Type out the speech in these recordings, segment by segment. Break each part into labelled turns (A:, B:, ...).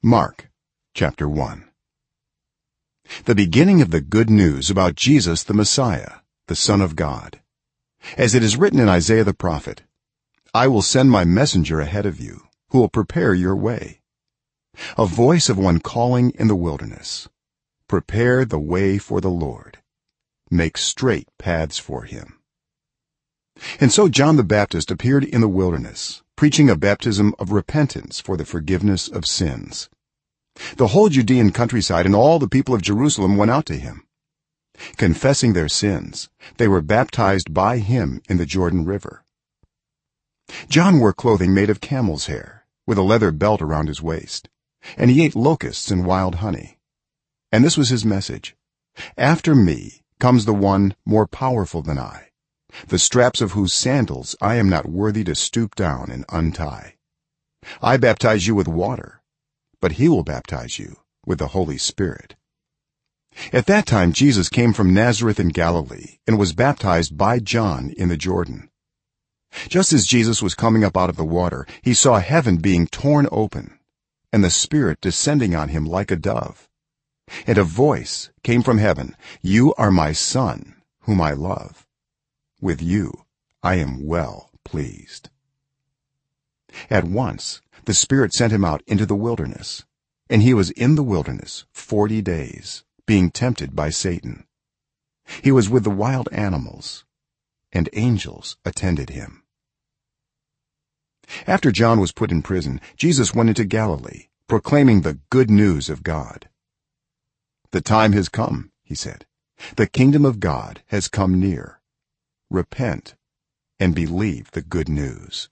A: Mark chapter 1. The beginning of the good news about Jesus the Messiah, the Son of God. As it is written in Isaiah the prophet, I will send my messenger ahead of you, who will prepare your way. A voice of one calling in the wilderness, prepare the way for the Lord, make straight paths for him. And so John the Baptist appeared in the wilderness, preaching a baptism of repentance for the forgiveness of sins. The whole Judean countryside and all the people of Jerusalem went out to him. Confessing their sins, they were baptized by him in the Jordan River. John wore clothing made of camel's hair, with a leather belt around his waist, and he ate locusts and wild honey. And this was his message: after me comes the one more powerful than I, the straps of whose sandals I am not worthy to stoop down and untie. I baptize you with water, but he will baptize you with the Holy Spirit. At that time Jesus came from Nazareth in Galilee and was baptized by John in the Jordan. Just as Jesus was coming up out of the water, he saw heaven being torn open and the Spirit descending on him like a dove. And a voice came from heaven, "You are my Son, whom I love. With you I am well pleased." At once the Spirit sent him out into the wilderness, and he was in the wilderness 40 days, being tempted by Satan. He was with the wild animals, and angels attended him. After John was put in prison, Jesus went into Galilee, proclaiming the good news of God. "The time has come," he said. "The kingdom of God has come near. Repent and believe the good news."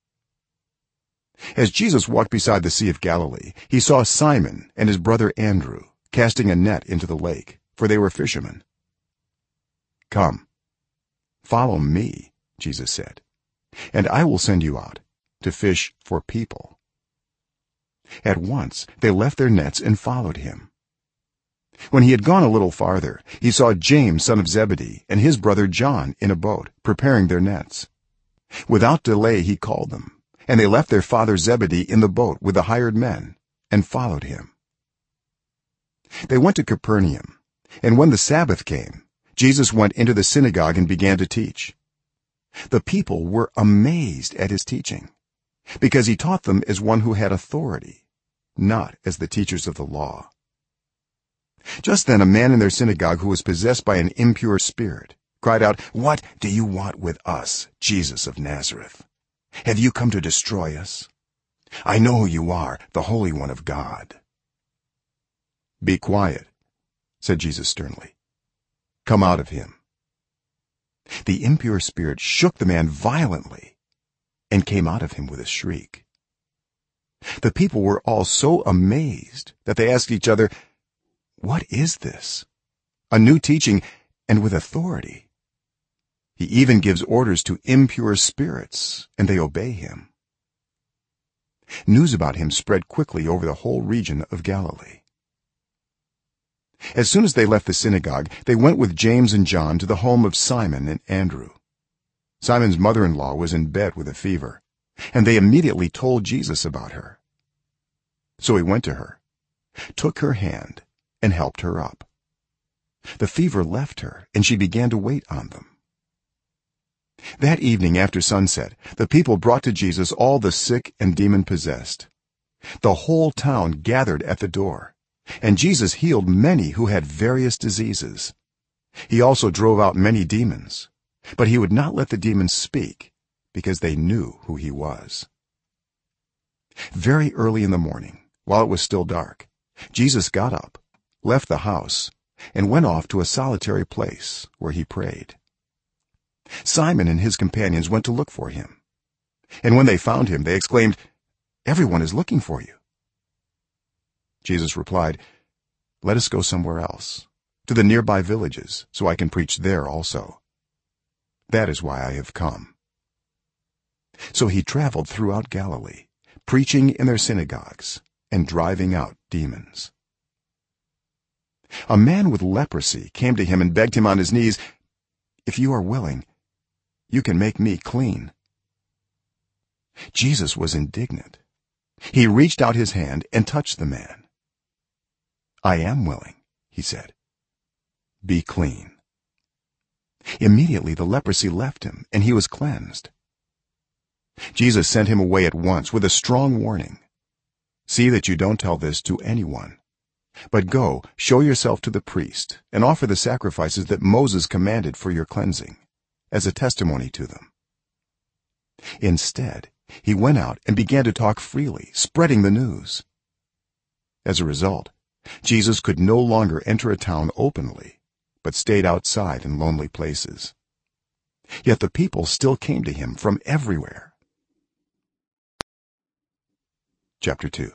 A: As Jesus walked beside the Sea of Galilee, he saw Simon and his brother Andrew casting a net into the lake, for they were fishermen. "Come, follow me," Jesus said, "and I will send you out to fish for people." At once they left their nets and followed him. When he had gone a little farther, he saw James son of Zebedee and his brother John in a boat preparing their nets. Without delay he called them, and they left their father Zebedee in the boat with the hired men and followed him. They went to Capernaum, and when the Sabbath came, Jesus went into the synagogue and began to teach. The people were amazed at his teaching, because he taught them as one who had authority, not as the teachers of the law. Just then a man in their synagogue who was possessed by an impure spirit cried out, "What do you want with us, Jesus of Nazareth? Have you come to destroy us? I know who you are, the Holy One of God." "Be quiet," said Jesus sternly. "Come out of him." The impure spirit shook the man violently and came out of him with a shriek. The people were all so amazed that they asked each other, "What is this? A new teaching, and with authority. He even gives orders to impure spirits, and they obey him." News about him spread quickly over the whole region of Galilee. As soon as they left the synagogue, they went with James and John to the home of Simon and Andrew. Simon's mother-in-law was in bed with a fever, and they immediately told Jesus about her. So he went to her, took her hand, and helped her up. The fever left her, and she began to wait on them. That evening after sunset, the people brought to Jesus all the sick and demon-possessed. The whole town gathered at the door, and Jesus healed many who had various diseases. He also drove out many demons, but he would not let the demons speak, because they knew who he was. Very early in the morning, while it was still dark, Jesus got up, left the house, and went off to a solitary place where he prayed. Simon and his companions went to look for him, and when they found him they exclaimed, "Everyone is looking for you." Jesus replied, "Let us go somewhere else, to the nearby villages, so I can preach there also. That is why I have come." So he traveled throughout Galilee, preaching in their synagogues and driving out demons. A man with leprosy came to him and begged him on his knees, "If you are willing, you can make me clean." Jesus was indignant, he reached out his hand and touched the man. "I am willing," he said. "Be clean." Immediately the leprosy left him and he was cleansed. Jesus sent him away at once with a strong warning: "See that you don't tell this to anyone, but go, show yourself to the priest and offer the sacrifices that Moses commanded for your cleansing, as a testimony to them." Instead, he went out and began to talk freely, spreading the news. As a result, Jesus could no longer enter a town openly, but stayed outside in lonely places. Yet the people still came to him from everywhere. Chapter 2.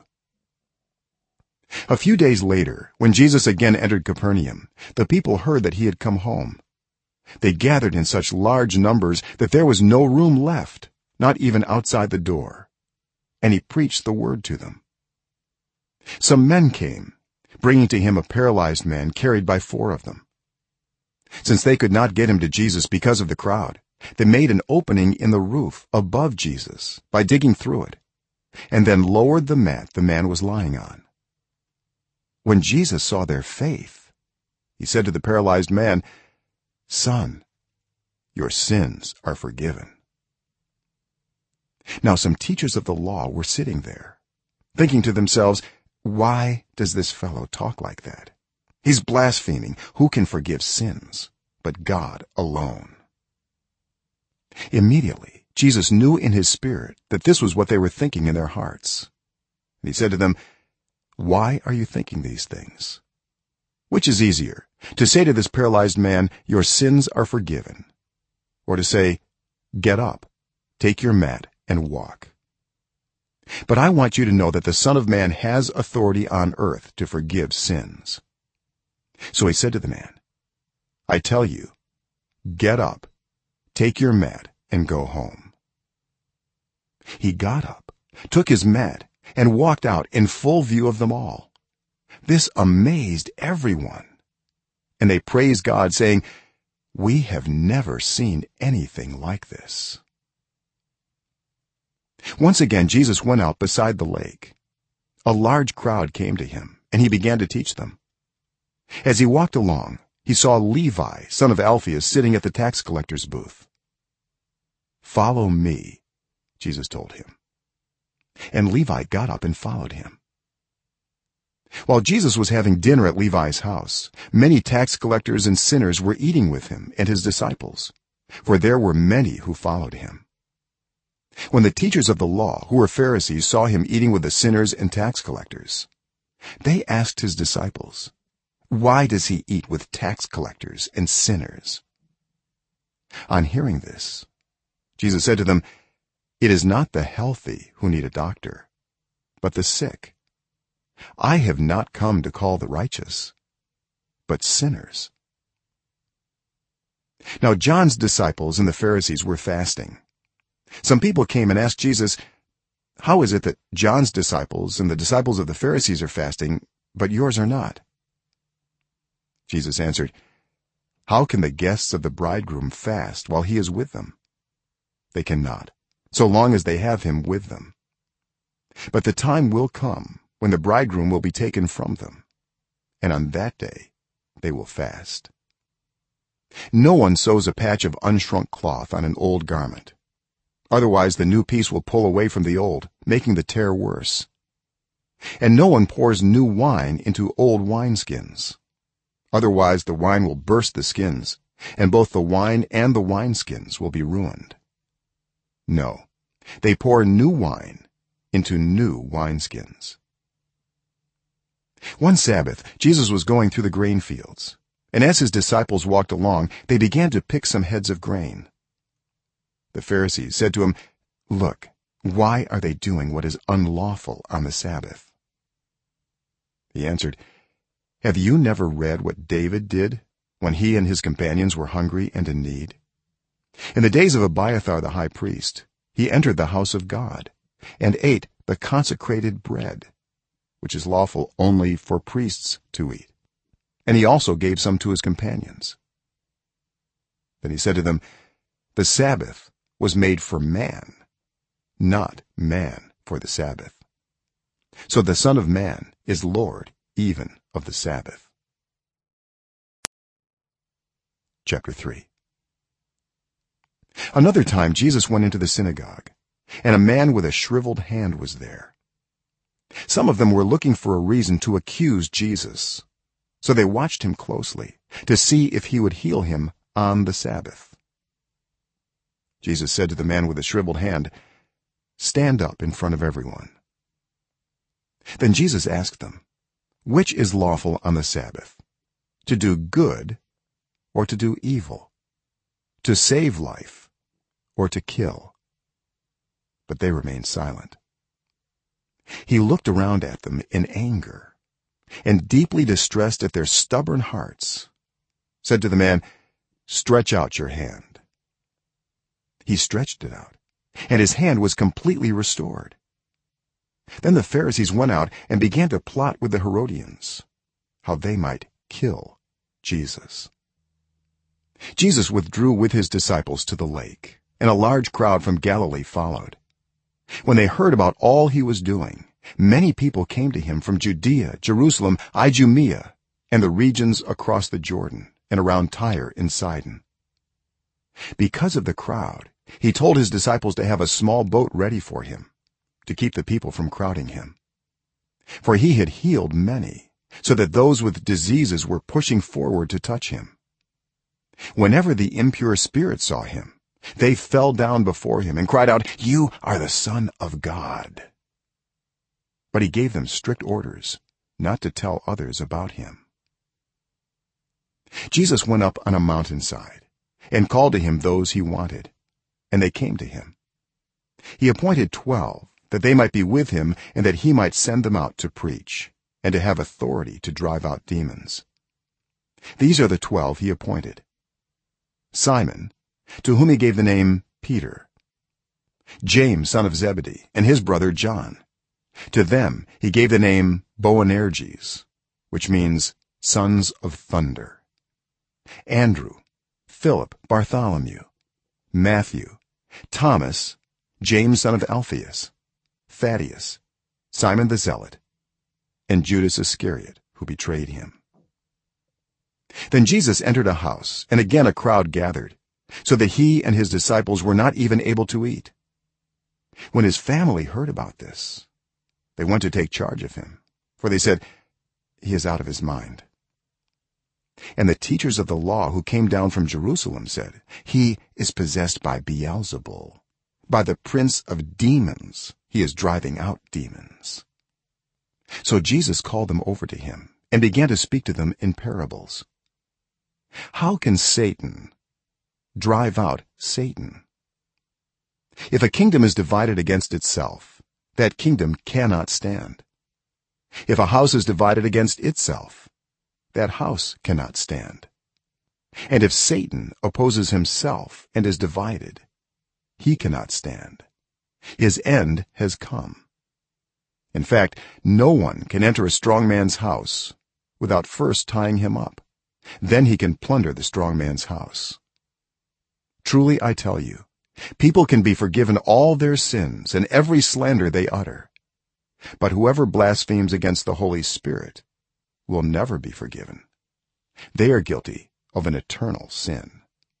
A: A few days later, when Jesus again entered Capernaum, the people heard that he had come home. They gathered in such large numbers that there was no room left, not even outside the door, and he preached the word to them. Some men came, bringing to him a paralyzed man carried by 4 of them. Since they could not get him to Jesus because of the crowd, they made an opening in the roof above Jesus by digging through it, and then lowered the mat the man was lying on. When Jesus saw their faith, he said to the paralyzed man, "Son, your sins are forgiven." Now some teachers of the law were sitting there, thinking to themselves, "Why does this fellow talk like that? He's blaspheming. Who can forgive sins but God alone?" Immediately Jesus knew in his spirit that this was what they were thinking in their hearts, and he said to them, "Why are you thinking these things? Which is easier, to say to this paralyzed man, 'Your sins are forgiven,' or to say, 'Get up, take your mat and walk'? But I want you to know that the Son of Man has authority on earth to forgive sins." So he said to the man, "I tell you, get up, take your mat and go home." He got up, took his mat and walked out in full view of them all. This amazed everyone, and they praised God, saying, "We have never seen anything like this." Once again Jesus went out beside the lake. A large crowd came to him, and he began to teach them. As he walked along, he saw Levi, son of Alphaeus, sitting at the tax collector's booth. "Follow me," Jesus told him. And Levi got up and followed him. While Jesus was having dinner at Levi's house, many tax collectors and sinners were eating with him and his disciples, for there were many who followed him. When the teachers of the law, who were Pharisees, saw him eating with the sinners and tax collectors, they asked his disciples, "Why does he eat with tax collectors and sinners?" On hearing this, Jesus said to them, "It is not the healthy who need a doctor, but the sick. I have not come to call the righteous, but sinners." Now John's disciples and the Pharisees were fasting. Some people came and asked Jesus, "How is it that John's disciples and the disciples of the Pharisees are fasting, but yours are not?" Jesus answered, "How can the guests of the bridegroom fast while he is with them? They cannot, so long as they have him with them. But the time will come when the bridegroom will be taken from them, and on that day they will fast. No one sews a patch of unshrunk cloth on an old garment. Otherwise the new piece will pull away from the old, making the tear worse. And no one pours new wine into old wineskins. Otherwise the wine will burst the skins, and both the wine and the wineskins will be ruined. No, they pour new wine into new wineskins." One Sabbath, Jesus was going through the grain fields, and as his disciples walked along, they began to pick some heads of grain. The Pharisees said to him, "Look, why are they doing what is unlawful on the Sabbath?" He answered, "Have you never read what David did when he and his companions were hungry and in need? In the days of Abiathar the high priest, he entered the house of God and ate the consecrated bread, which is lawful only for priests to eat, and he also gave some to his companions." Then he said to them, "The Sabbath was made for man, not man for the Sabbath. so the son of man is lord even of the sabbath. Chapter 3. Another time Jesus went into the synagogue, and a man with a shriveled hand was there. Some of them were looking for a reason to accuse Jesus, so they watched him closely to see if he would heal him on the sabbath. Jesus said to the man with the shriveled hand, "Stand up in front of everyone." Then Jesus asked them, "Which is lawful on the sabbath, to do good or to do evil, to save life or to kill?" But they remained silent. He looked around at them in anger, and deeply distressed at their stubborn hearts, said to the man, "Stretch out your hand." He stretched it out, and his hand was completely restored. Then the Pharisees went out and began to plot with the Herodians how they might kill Jesus. Jesus withdrew with his disciples to the lake, and a large crowd from Galilee followed. When they heard about all he was doing, many people came to him from Judea, Jerusalem, Idumea, and the regions across the Jordan and around Tyre and Sidon. Because of the crowd, he told his disciples to have a small boat ready for him, to keep the people from crowding him. For he had healed many, so that those with diseases were pushing forward to touch him. Whenever the impure spirits saw him, they fell down before him and cried out, "You are the Son of God." But he gave them strict orders not to tell others about him. Jesus went up on a mountainside and called to him those he wanted, and they came to him. He appointed 12 that they might be with him and that he might send them out to preach and to have authority to drive out demons. These are the 12 he appointed: Simon, to whom he gave the name Peter; James son of Zebedee and his brother John. To them he gave the name Boanerges, which means sons of thunder; Andrew, Philip, Bartholomew, Matthew, Thomas, James son of Alphaeus, Thaddeus, Simon the Zealot, and Judas Iscariot, who betrayed him. Then Jesus entered a house, and again a crowd gathered, so that he and his disciples were not even able to eat. When his family heard about this, they went to take charge of him, for they said, "He is out of his mind." And the teachers of the law who came down from Jerusalem said, "He is possessed by Beelzebul. By the prince of demons he is driving out demons." So Jesus called them over to him and began to speak to them in parables. "How can Satan drive out Satan? If a kingdom is divided against itself, that kingdom cannot stand. If a house is divided against itself, that house cannot stand. And if Satan opposes himself and is divided, he cannot stand. His end has come. In fact, no one can enter a strong man's house without first tying him up. Then he can plunder the strong man's house. Truly I tell you, people can be forgiven all their sins and every slander they utter, but whoever blasphemes against the Holy Spirit will never be forgiven. They are guilty of an eternal sin."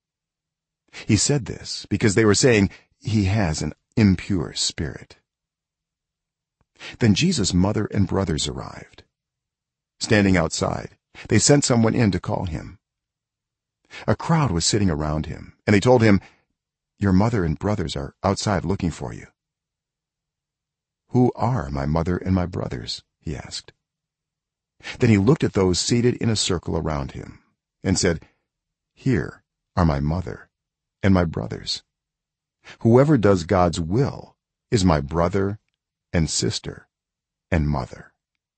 A: He said this because they were saying, "He has an impure spirit." Then Jesus' mother and brothers arrived. Standing outside, they sent someone in to call him. A crowd was sitting around him, and they told him, "Your mother and brothers are outside looking for you." "Who are my mother and my brothers?" he asked. Then he looked at those seated in a circle around him and said, "Here are my mother and my brothers. Whoever does God's will is my brother and sister and mother."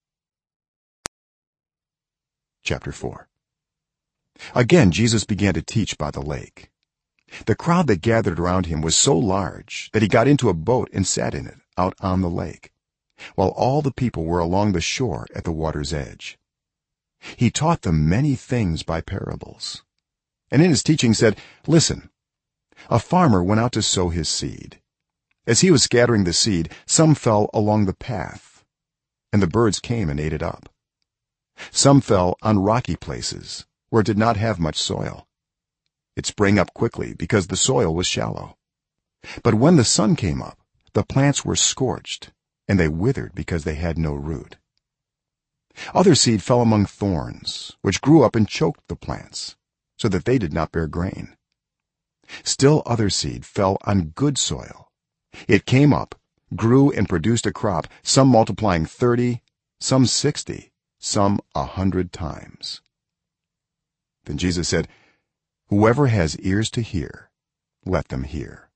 A: Chapter 4. Again Jesus began to teach by the lake. The crowd that gathered around him was so large that he got into a boat and sat in it out on the lake, while all the people were along the shore at the water's edge. He taught them many things by parables, and in his teaching said, "Listen, a farmer went out to sow his seed. As he was scattering the seed, some fell along the path, and the birds came and ate it up. Some fell on rocky places where it did not have much soil. It sprang up quickly because the soil was shallow. But when the sun came up, the plants were scorched, and they withered because they had no root. Other seed fell among thorns, which grew up and choked the plants, so that they did not bear grain. Still other seed fell on good soil. It came up, grew, and produced a crop, some multiplying 30, some 60, some 100 times. Then Jesus said, "Whoever has ears to hear, let them hear."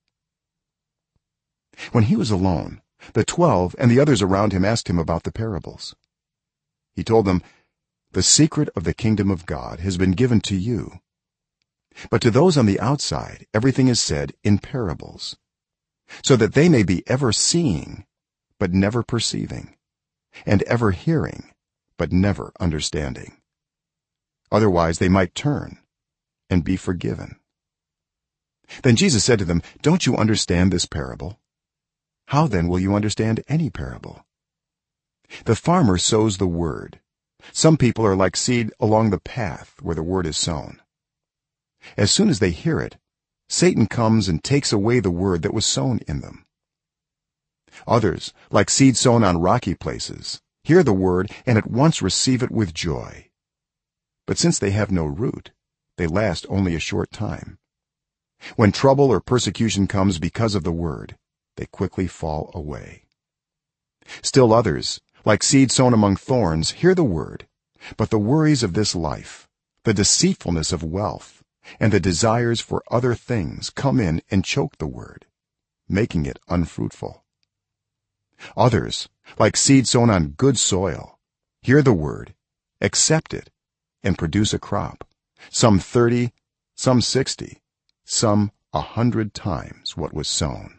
A: When he was alone, the 12 and the others around him asked him about the parables. He told them, "The secret of the kingdom of God has been given to you, but to those on the outside everything is said in parables, so that they may be ever seeing but never perceiving, and ever hearing but never understanding. Otherwise they might turn and be forgiven." Then Jesus said to them, "Don't you understand this parable? How then will you understand any parable? The farmer sows the word. Some people are like seed along the path where the word is sown. As soon as they hear it, Satan comes and takes away the word that was sown in them. Others, like seed sown on rocky places, hear the word and at once receive it with joy. But since they have no root, they last only a short time. When trouble or persecution comes because of the word, they quickly fall away. Still others, like seed sown among thorns, hear the word, but the worries of this life, the deceitfulness of wealth, and the desires for other things come in and choke the word, making it unfruitful. Others, like seed sown on good soil, hear the word, accept it, and produce a crop, some 30, some 60, some 100 times what was sown.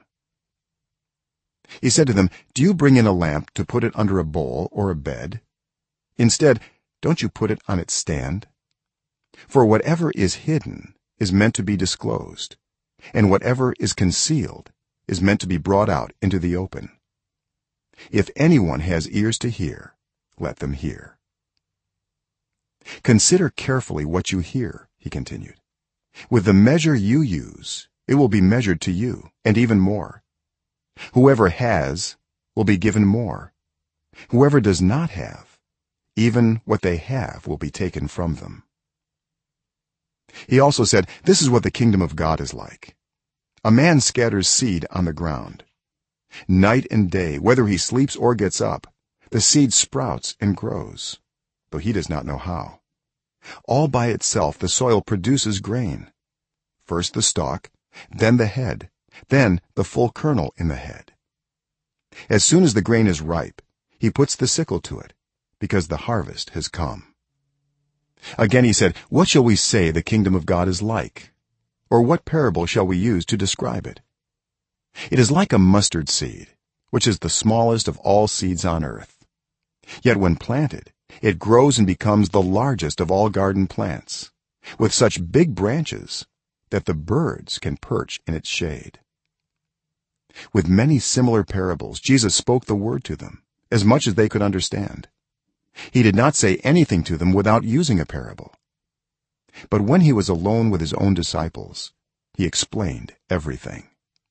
A: He said to them, "Do you bring in a lamp to put it under a bowl or a bed? Instead, don't you put it on its stand? For whatever is hidden is meant to be disclosed, and whatever is concealed is meant to be brought out into the open. If anyone has ears to hear, let them hear." "Consider carefully what you hear," he continued. "With the measure you use, it will be measured to you, and even more. Whoever has will be given more. Whoever does not have, even what they have will be taken from them." He also said, "This is what the kingdom of God is like. A man scatters seed on the ground. Night and day, whether he sleeps or gets up, the seed sprouts and grows, though he does not know how. All by itself the soil produces grain, first the stalk, then the head, then the full kernel in the head. As soon as the grain is ripe, he puts the sickle to it, because the harvest has come." Again he said, "What shall we say the kingdom of God is like? Or what parable shall we use to describe it? It is like a mustard seed, which is the smallest of all seeds on earth. Yet when planted, it grows and becomes the largest of all garden plants, with such big branches that the birds can perch in its shade." With many similar parables Jesus spoke the word to them, as much as they could understand. He did not say anything to them without using a parable. But when he was alone with his own disciples, he explained everything.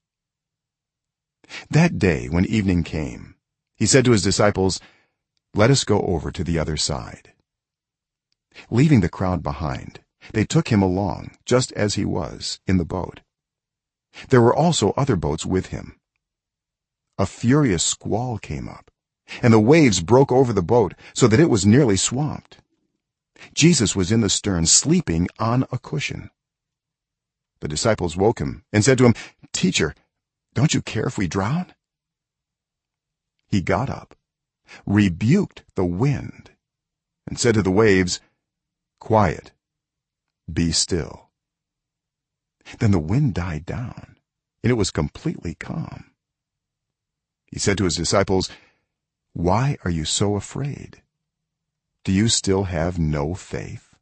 A: That day when evening came, he said to his disciples, "Let us go over to the other side." Leaving the crowd behind, they took him along just as he was in the boat. There were also other boats with him. A furious squall came up, and the waves broke over the boat so that it was nearly swamped. Jesus was in the stern, sleeping on a cushion. The disciples woke him and said to him, "Teacher, don't you care if we drown?" He got up, rebuked the wind, and said to the waves, "Quiet, be still." Then the wind died down, and it was completely calm. He said to his disciples, "Why are you so afraid? Do you still have no faith?"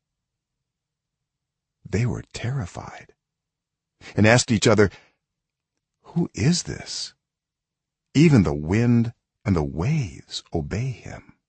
A: They were terrified and asked each other, "Who is this? Even the wind and the waves obey him."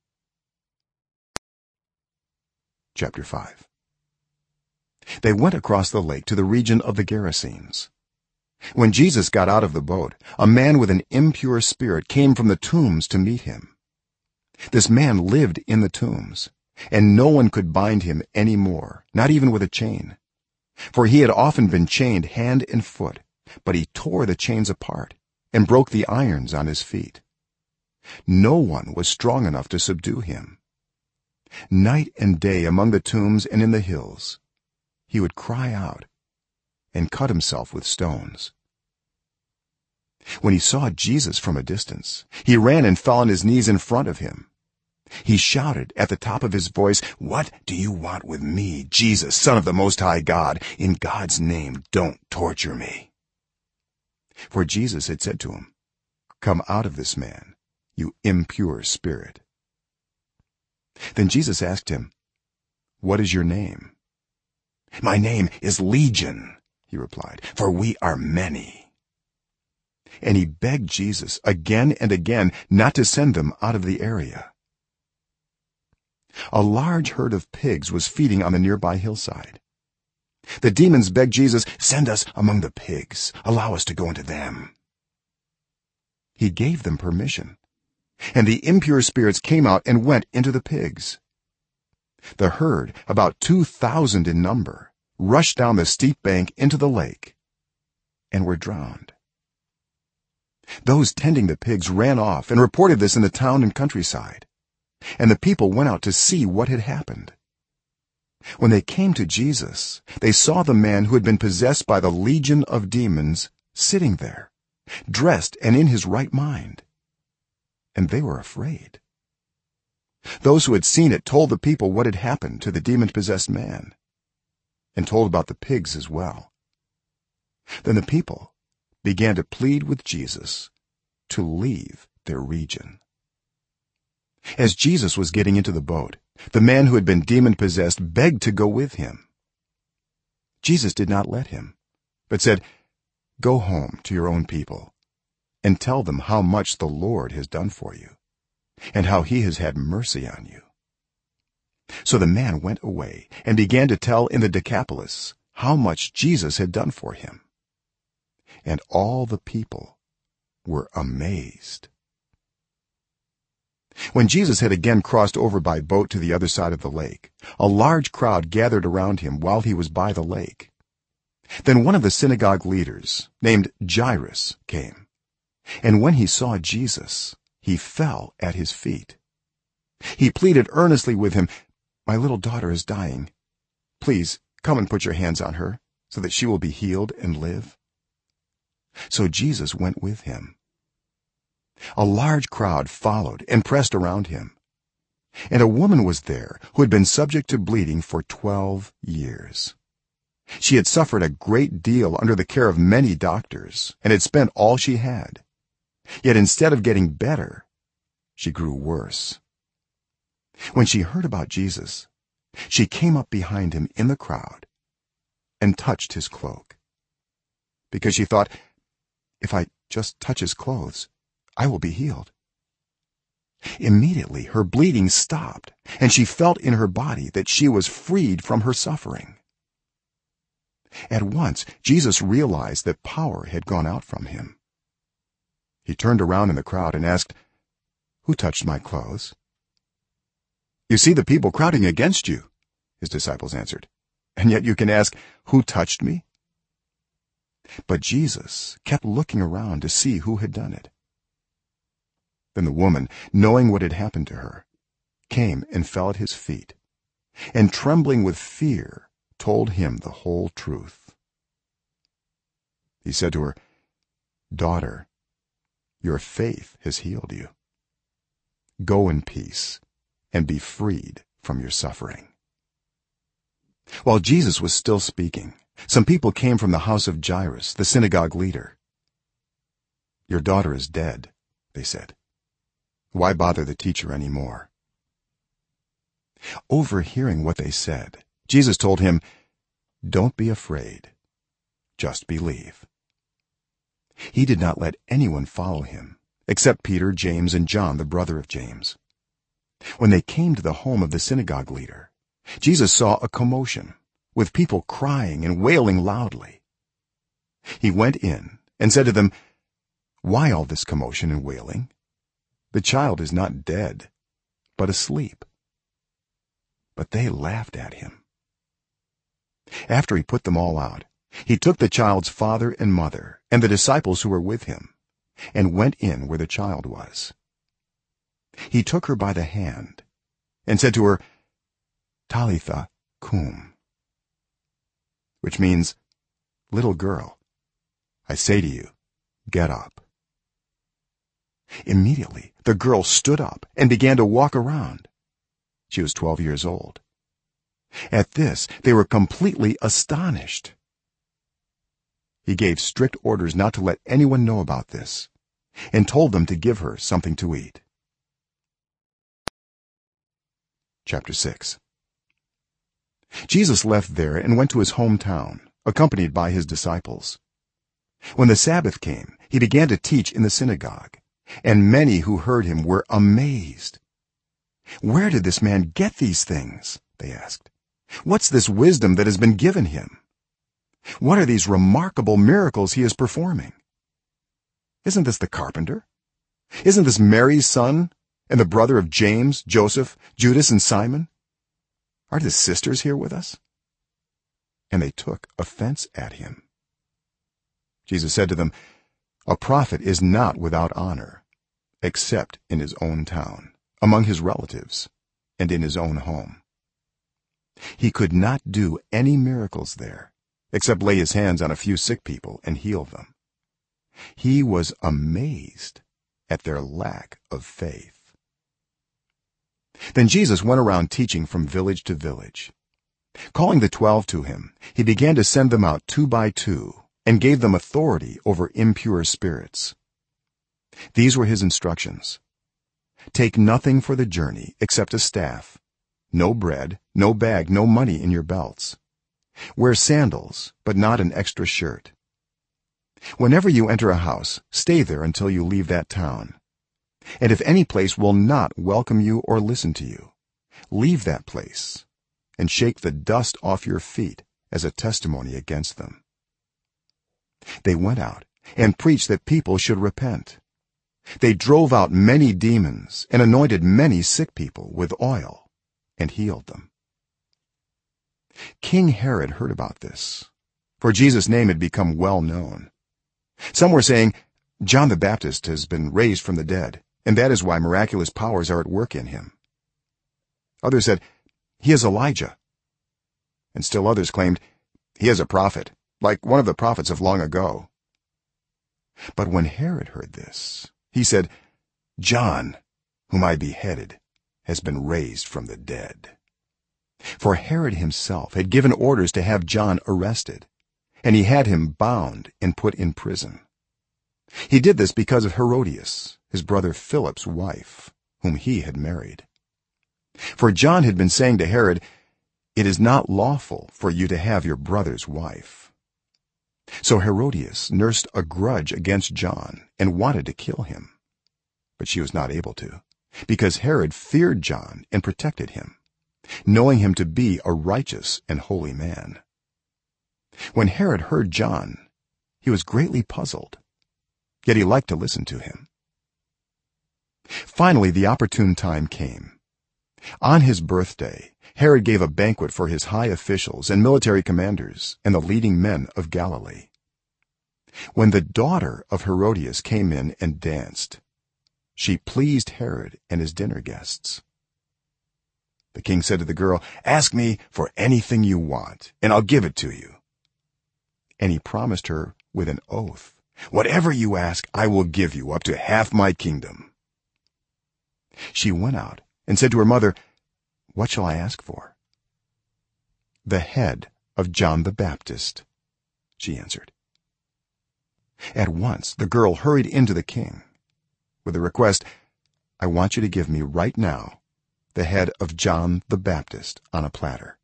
A: chapter 5. They went across the lake to the region of the Gerasenes. When Jesus got out of the boat, a man with an impure spirit came from the tombs to meet him. This man lived in the tombs, and no one could bind him any more, not even with a chain, for he had often been chained hand and foot, but he tore the chains apart and broke the irons on his feet. No one was strong enough to subdue him. Night and day among the tombs and in the hills he would cry out and cut himself with stones. When he saw Jesus from a distance, he ran and fell on his knees in front of him. He shouted at the top of his voice, "What do you want with me, Jesus, Son of the Most High God? In God's name, don't torture me." For Jesus had said to him, "Come out of this man, you impure spirit." Then Jesus asked him, "What is your name?" "My name is Legion," he replied, "for we are many." And he begged Jesus again and again not to send them out of the area. A large herd of pigs was feeding on the nearby hillside. The demons begged Jesus, "Send us among the pigs, allow us to go into them." He gave them permission, and the impure spirits came out and went into the pigs. The herd, about 2,000 in number, rushed down the steep bank into the lake and were drowned. Those tending the pigs ran off and reported this in the town and countryside, and the people went out to see what had happened. When they came to Jesus, they saw the man who had been possessed by the legion of demons sitting there, dressed and in his right mind, and they were afraid. Those who had seen it told the people what had happened to the demon-possessed man, and told about the pigs as well. Then the people began to plead with Jesus to leave their region. As Jesus was getting into the boat, the man who had been demon-possessed begged to go with him. Jesus did not let him, but said, "Go home to your own people and tell them how much the Lord has done for you and how he has had mercy on you." So the man went away and began to tell in the Decapolis how much Jesus had done for him, and all the people were amazed. When Jesus had again crossed over by boat to the other side of the lake, a large crowd gathered around him while he was by the lake. Then one of the synagogue leaders, named Jairus, came, and when he saw Jesus, he fell at his feet. He pleaded earnestly with him, "My little daughter is dying. Please come and put your hands on her so that she will be healed and live." So Jesus went with him. A large crowd followed and pressed around him, and a woman was there who had been subject to bleeding for 12 years. She had suffered a great deal under the care of many doctors and had spent all she had, yet instead of getting better, she grew worse. When she heard about Jesus, she came up behind him in the crowd and touched his cloak, because she thought, "If I just touch his clothes, I will be healed." Immediately her bleeding stopped, and she felt in her body that she was freed from her suffering. At once Jesus realized that power had gone out from him. He turned around in the crowd and asked, "Who touched my clothes?" "You see the people crowding against you," his disciples answered, "and yet you can ask, 'Who touched me?'" But Jesus kept looking around to see who had done it. Then the woman, knowing what had happened to her, came and fell at his feet, and trembling with fear told him the whole truth. He said to her, "Daughter, your faith has healed you. Go in peace and be freed from your suffering." While Jesus was still speaking, some people came from the house of Jairus, the synagogue leader. "Your daughter is dead," they said. "Why bother the teacher any more?" Overhearing what they said, Jesus told him, "Don't be afraid, just believe." He did not let anyone follow him except Peter, James, and John, the brother of James. When they came to the home of the synagogue leader, Jesus saw a commotion with people crying and wailing loudly. He went in and said to them, "Why all this commotion and wailing? The child is not dead, but asleep." But they laughed at him. After he put them all out, he took the child's father and mother and the disciples who were with him and went in where the child was. He took her by the hand and said to her, "Talitha cum," which means, "Little girl, I say to you, get up." Immediately the girl stood up and began to walk around. She was 12 years old. At this they were completely astonished. He gave strict orders not to let anyone know about this and told them to give her something to eat. Chapter 6. Jesus left there and went to his hometown, accompanied by his disciples. When the Sabbath came, he began to teach in the synagogue, and many who heard him were amazed. "Where did this man get these things?" they asked. "What's this wisdom that has been given him? What are these remarkable miracles he is performing? Isn't this the carpenter? Isn't this Mary's son and the brother of James, Joseph, Judas, and Simon? Aren't his sisters here with us?" And they took offense at him. Jesus said to them, "A prophet is not without honor, except in his own town, among his relatives, and in his own home." He could not do any miracles there, except lay his hands on a few sick people and heal them. He was amazed at their lack of faith. Then Jesus went around teaching from village to village. Calling the 12 to him, he began to send them out 2 by 2 and gave them authority over impure spirits. These were his instructions: "Take nothing for the journey except a staff, no bread, no bag, no money in your belts. Wear sandals, but not an extra shirt. Whenever you enter a house, stay there until you leave that town. And if any place will not welcome you or listen to you, leave that place and shake the dust off your feet as a testimony against them." They went out and preached that people should repent. They drove out many demons and anointed many sick people with oil and healed them. King Herod heard about this, for Jesus' name had become well known. Some were saying, "John the Baptist has been raised from the dead, and that is why miraculous powers are at work in him." Others said, "He is Elijah." And still others claimed, "He is a prophet, like one of the prophets of long ago." But when Herod heard this, he said, "John, whom I beheaded, has been raised from the dead." For Herod himself had given orders to have John arrested, and he had him bound and put in prison. He did this because of Herodias, his brother Philip's wife, whom he had married. For John had been saying to Herod, "It is not lawful for you to have your brother's wife." So Herodias nursed a grudge against John and wanted to kill him, but she was not able to, because Herod feared John and protected him, knowing him to be a righteous and holy man. When Herod heard John, he was greatly puzzled, yet he liked to listen to him. Finally the opportune time came. On his birthday, Herod gave a banquet for his high officials and military commanders and the leading men of Galilee. When the daughter of Herodias came in and danced, she pleased Herod and his dinner guests. The king said to the girl, "Ask me for anything you want, and I'll give it to you." And he promised her with an oath, "Whatever you ask, I will give you, up to half my kingdom." She went out and said to her mother, "What shall I ask for?" "The head of John the Baptist," she answered. At once the girl hurried into the king with the request, "I want you to give me right now the head of John the Baptist on a platter."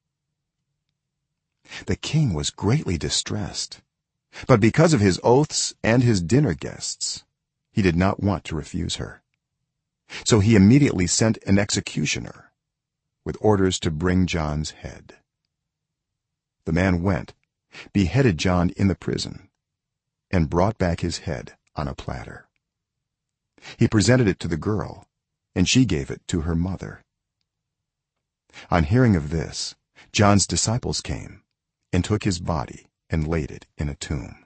A: The king was greatly distressed, but because of his oaths and his dinner guests, he did not want to refuse her. So he immediately sent an executioner with orders to bring John's head. The man went, beheaded John in the prison, and brought back his head on a platter. He presented it to the girl, and she gave it to her mother. On hearing of this, John's disciples came and took his body and laid it in a tomb.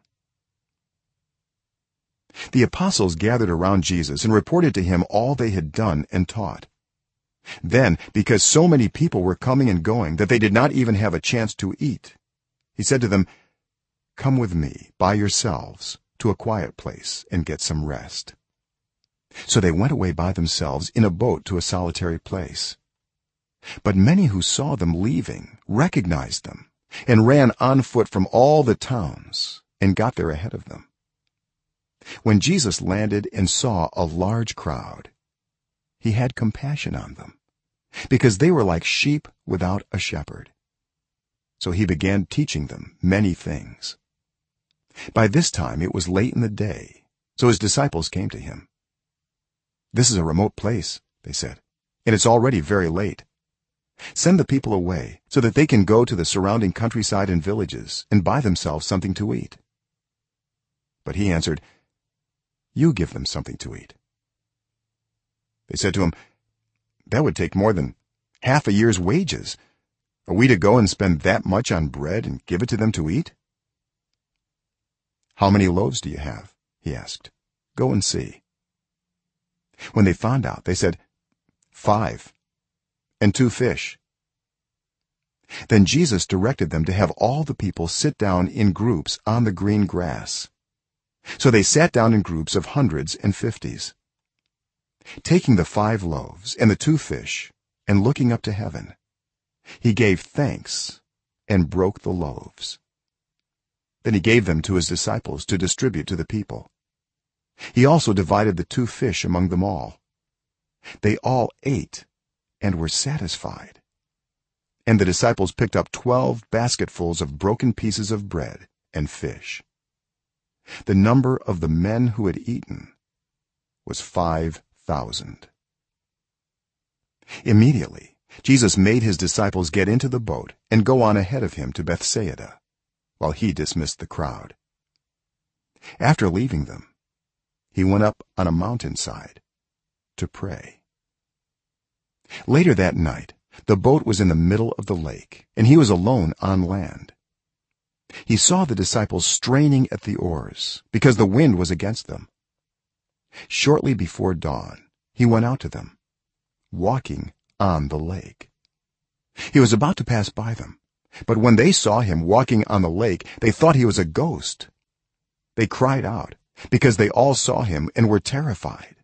A: The apostles gathered around Jesus and reported to him all they had done and taught. Then, because so many people were coming and going that they did not even have a chance to eat, he said to them, "Come with me by yourselves to a quiet place and get some rest." So they went away by themselves in a boat to a solitary place. But many who saw them leaving recognized them and ran on foot from all the towns and got there ahead of them. When Jesus landed and saw a large crowd, he had compassion on them, because they were like sheep without a shepherd. So he began teaching them many things. By this time it was late in the day, so his disciples came to him. "This is a remote place," they said, "and it's already very late. Send the people away so that they can go to the surrounding countryside and villages and buy themselves something to eat." But he answered, "You give them something to eat." They said to him, "That would take more than half a year's wages. Are we to go and spend that much on bread and give it to them to eat?" "How many loaves do you have?" he asked. "Go and see." When they found out, they said, 5, and 2 fish. Then Jesus directed them to have all the people sit down in groups on the green grass. So they sat down in groups of hundreds and fifties. Taking the 5 loaves and the 2 fish and looking up to heaven, he gave thanks and broke the loaves. Then he gave them to his disciples to distribute to the people. He also divided the 2 fish among them all. They all ate and were satisfied. And the disciples picked up 12 basketfuls of broken pieces of bread and fish. The number of the men who had eaten was 5,000. Immediately Jesus made his disciples get into the boat and go on ahead of him to Bethsaida, while he dismissed the crowd. After leaving them, he went up on a mountainside to pray. Later that night, the boat was in the middle of the lake, and he was alone on land. He saw the disciples straining at the oars because the wind was against them. Shortly before dawn, he went out to them, walking on the lake. He was about to pass by them, but when they saw him walking on the lake, they thought he was a ghost. They cried out because they all saw him and were terrified.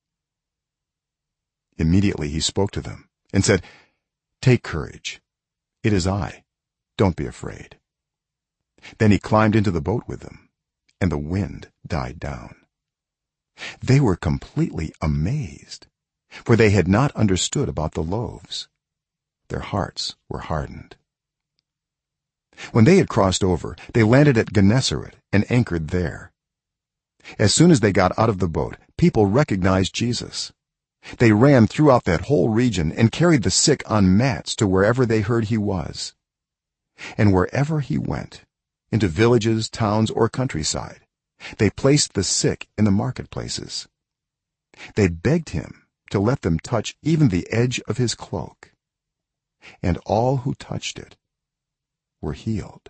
A: Immediately he spoke to them and said, "Take courage. It is I. Don't be afraid." Then he climbed into the boat with them, and the wind died down. They were completely amazed, for they had not understood about the loaves. Their hearts were hardened. When they had crossed over, they landed at Gennesaret and anchored there. As soon as they got out of the boat, people recognized Jesus. They ran throughout that whole region and carried the sick on mats to wherever they heard he was. And wherever he went, into villages, towns, or countryside, they placed the sick in the marketplaces. They begged him to let them touch even the edge of his cloak, and all who touched it were healed.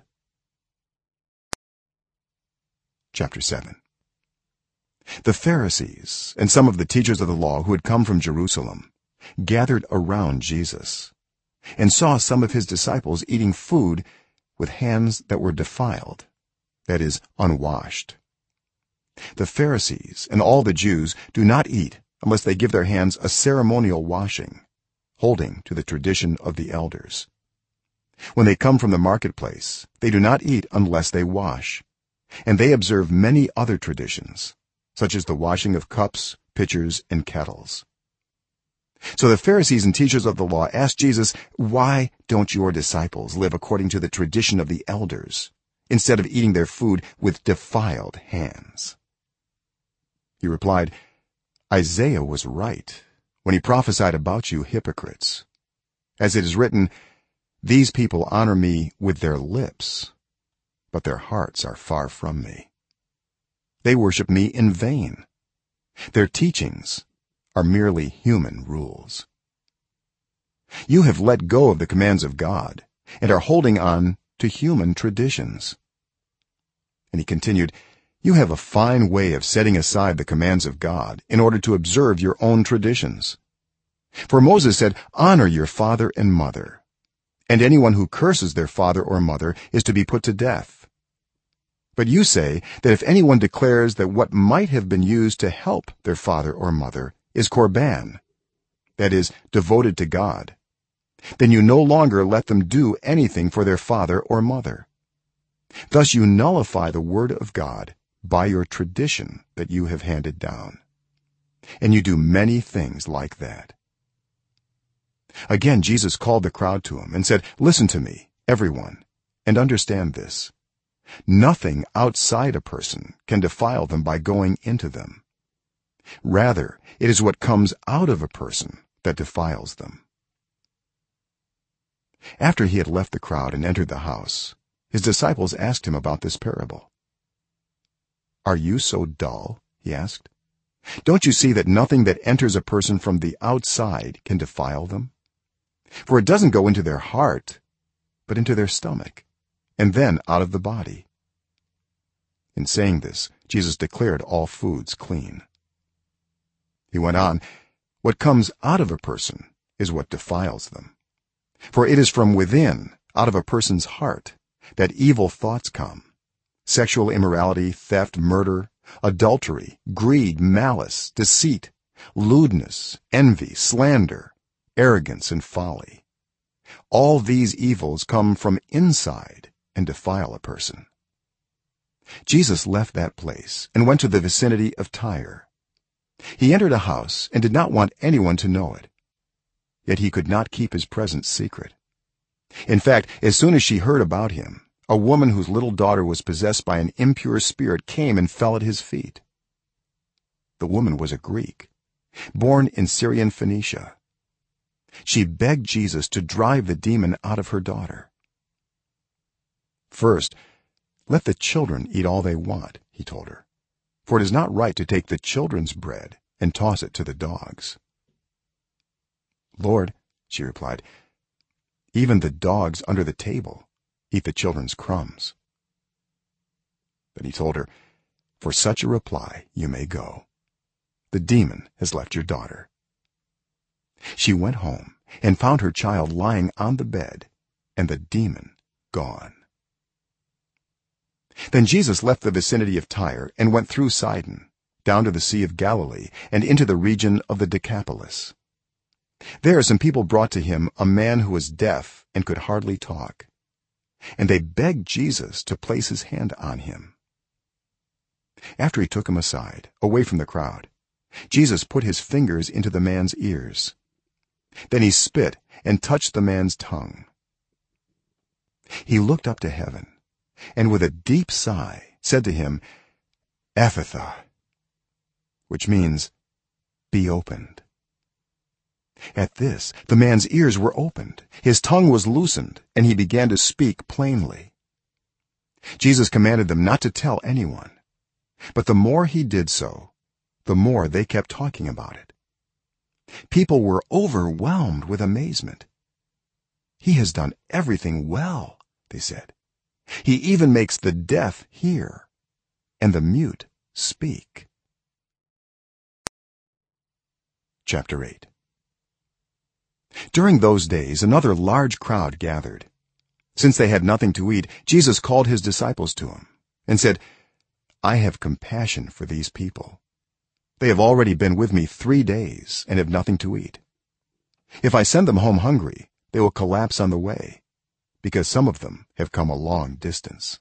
A: Chapter 7. The Pharisees and some of the teachers of the law who had come from Jerusalem gathered around Jesus and saw some of his disciples eating food with hands that were defiled, that is, unwashed. The Pharisees and all the Jews do not eat unless they give their hands a ceremonial washing, holding to the tradition of the elders. When they come from the marketplace, they do not eat unless they wash, and they observe many other traditions, such as the washing of cups, pitchers, and kettles. So the Pharisees and teachers of the law asked Jesus, "Why don't your disciples live according to the tradition of the elders, instead of eating their food with defiled hands?" He replied, "Isaiah was right when he prophesied about you hypocrites. as it is written, these people honor me with their lips, but their hearts are far from me. They worship me in vain. Their teachings are merely human rules. You have let go of the commands of God and are holding on to human traditions." And he continued, "You have a fine way of setting aside the commands of God in order to observe your own traditions. For Moses said, 'Honor your father and mother,' and anyone who curses their father or mother is to be put to death. But you say that if anyone declares that what might have been used to help their father or mother is korban, that is, devoted to God, then you no longer let them do anything for their father or mother. Thus you nullify the word of God by your tradition that you have handed down. And you do many things like that." Again Jesus called the crowd to him and said, "Listen to me, everyone, and understand this. Nothing outside a person can defile them by going into them. Rather, it is what comes out of a person that defiles them." After he had left the crowd and entered the house, his disciples asked him about this parable. "Are you so dull?" he asked. "Don't you see that nothing that enters a person from the outside can defile them? For it doesn't go into their heart, but into their stomach, and then out of the body." In saying this, Jesus declared all foods clean. He went on, "What comes out of a person is what defiles them. For it is from within, out of a person's heart, that evil thoughts come: sexual immorality, theft, murder, adultery, greed, malice, deceit, lewdness, envy, slander, arrogance, and folly. All these evils come from inside and defile a person." Jesus left that place and went to the vicinity of Tyre. He entered a house and did not want anyone to know it. Yet he could not keep his presence secret. In fact, as soon as she heard about him, a woman whose little daughter was possessed by an impure spirit came and fell at his feet. The woman was a Greek, born in Syrian Phoenicia. She begged Jesus to drive the demon out of her daughter. "First, let the children eat all they want," he told her, "for it is not right to take the children's bread and toss it to the dogs." "Lord," she replied, "even the dogs under the table eat the children's crumbs." Then he told her, "For such a reply you may go. The demon has left your daughter." She went home and found her child lying on the bed and the demon gone. Then Jesus left the vicinity of Tyre and went through Sidon, down to the Sea of Galilee and into the region of the Decapolis. There some people brought to him a man who was deaf and could hardly talk, and they begged Jesus to place his hand on him. After he took him aside, away from the crowd, Jesus put his fingers into the man's ears. Then he spit and touched the man's tongue. He looked up to heaven and with a deep sigh said to him, "Ephphatha," which means, "Be opened." At this the man's ears were opened, his tongue was loosened, and he began to speak plainly. Jesus commanded them not to tell anyone, but the more he did so, the more they kept talking about it. People were overwhelmed with amazement. "He has done everything well," they said. "He even makes the deaf hear and the mute speak." Chapter 8. During those days another large crowd gathered. Since they had nothing to eat, Jesus called his disciples to him and said, "I have compassion for these people. They have already been with me 3 days and have nothing to eat. If I send them home hungry, they will collapse on the way, because some of them have come a long distance."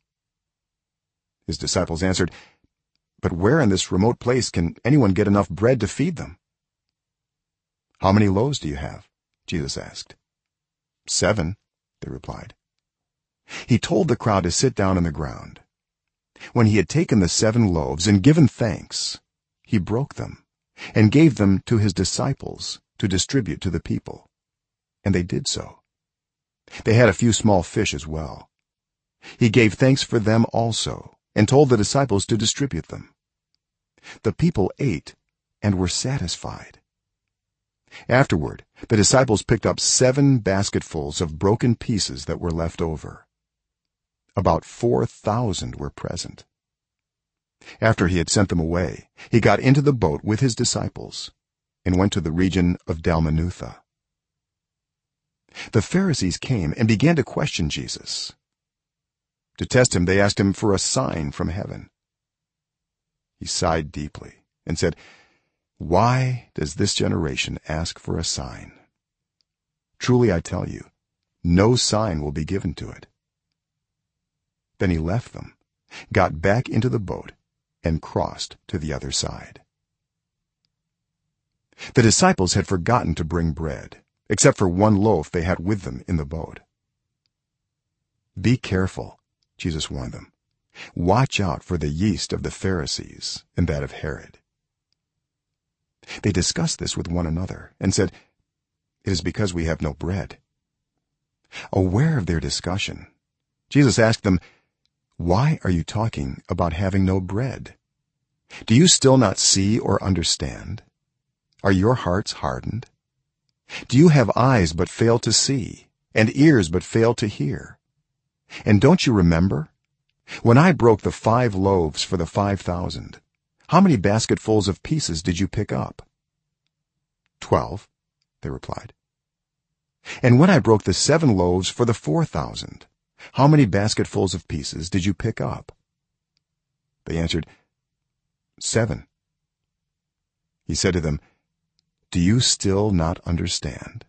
A: His disciples answered, "But where in this remote place can anyone get enough bread to feed them?" "How many loaves do you have?" Jesus asked. 7, they replied. He told the crowd to sit down on the ground. When he had taken the 7 loaves and given thanks, he broke them and gave them to his disciples to distribute to the people, and they did so. They had a few small fish as well. He gave thanks for them also and told the disciples to distribute them. The people ate and were satisfied. Afterward, the disciples picked up 7 basketfuls of broken pieces that were left over. About 4,000 were present. After he had sent them away, he got into the boat with his disciples and went to the region of Dalmanutha. The Pharisees came and began to question Jesus. To test him, they asked him for a sign from heaven. He sighed deeply and said, "Why does this generation ask for a sign? Truly I tell you, no sign will be given to it." Then he left them, got back into the boat, and crossed to the other side. The disciples had forgotten to bring bread, except for 1 loaf they had with them in the boat. "Be careful," Jesus warned them. "Watch out for the yeast of the Pharisees and that of Herod." They discussed this with one another and said, "It is because we have no bread." Aware of their discussion, Jesus asked them, "Why are you talking about having no bread? Do you still not see or understand? Are your hearts hardened? Do you have eyes but fail to see, and ears but fail to hear? And don't you remember when I broke the 5 loaves for the 5,000? How many basketfuls of pieces did you pick up?" 12, they replied. "And when I broke the 7 loaves for the 4,000, how many basketfuls of pieces did you pick up?" They answered, 7. He said to them, "Do you still not understand?"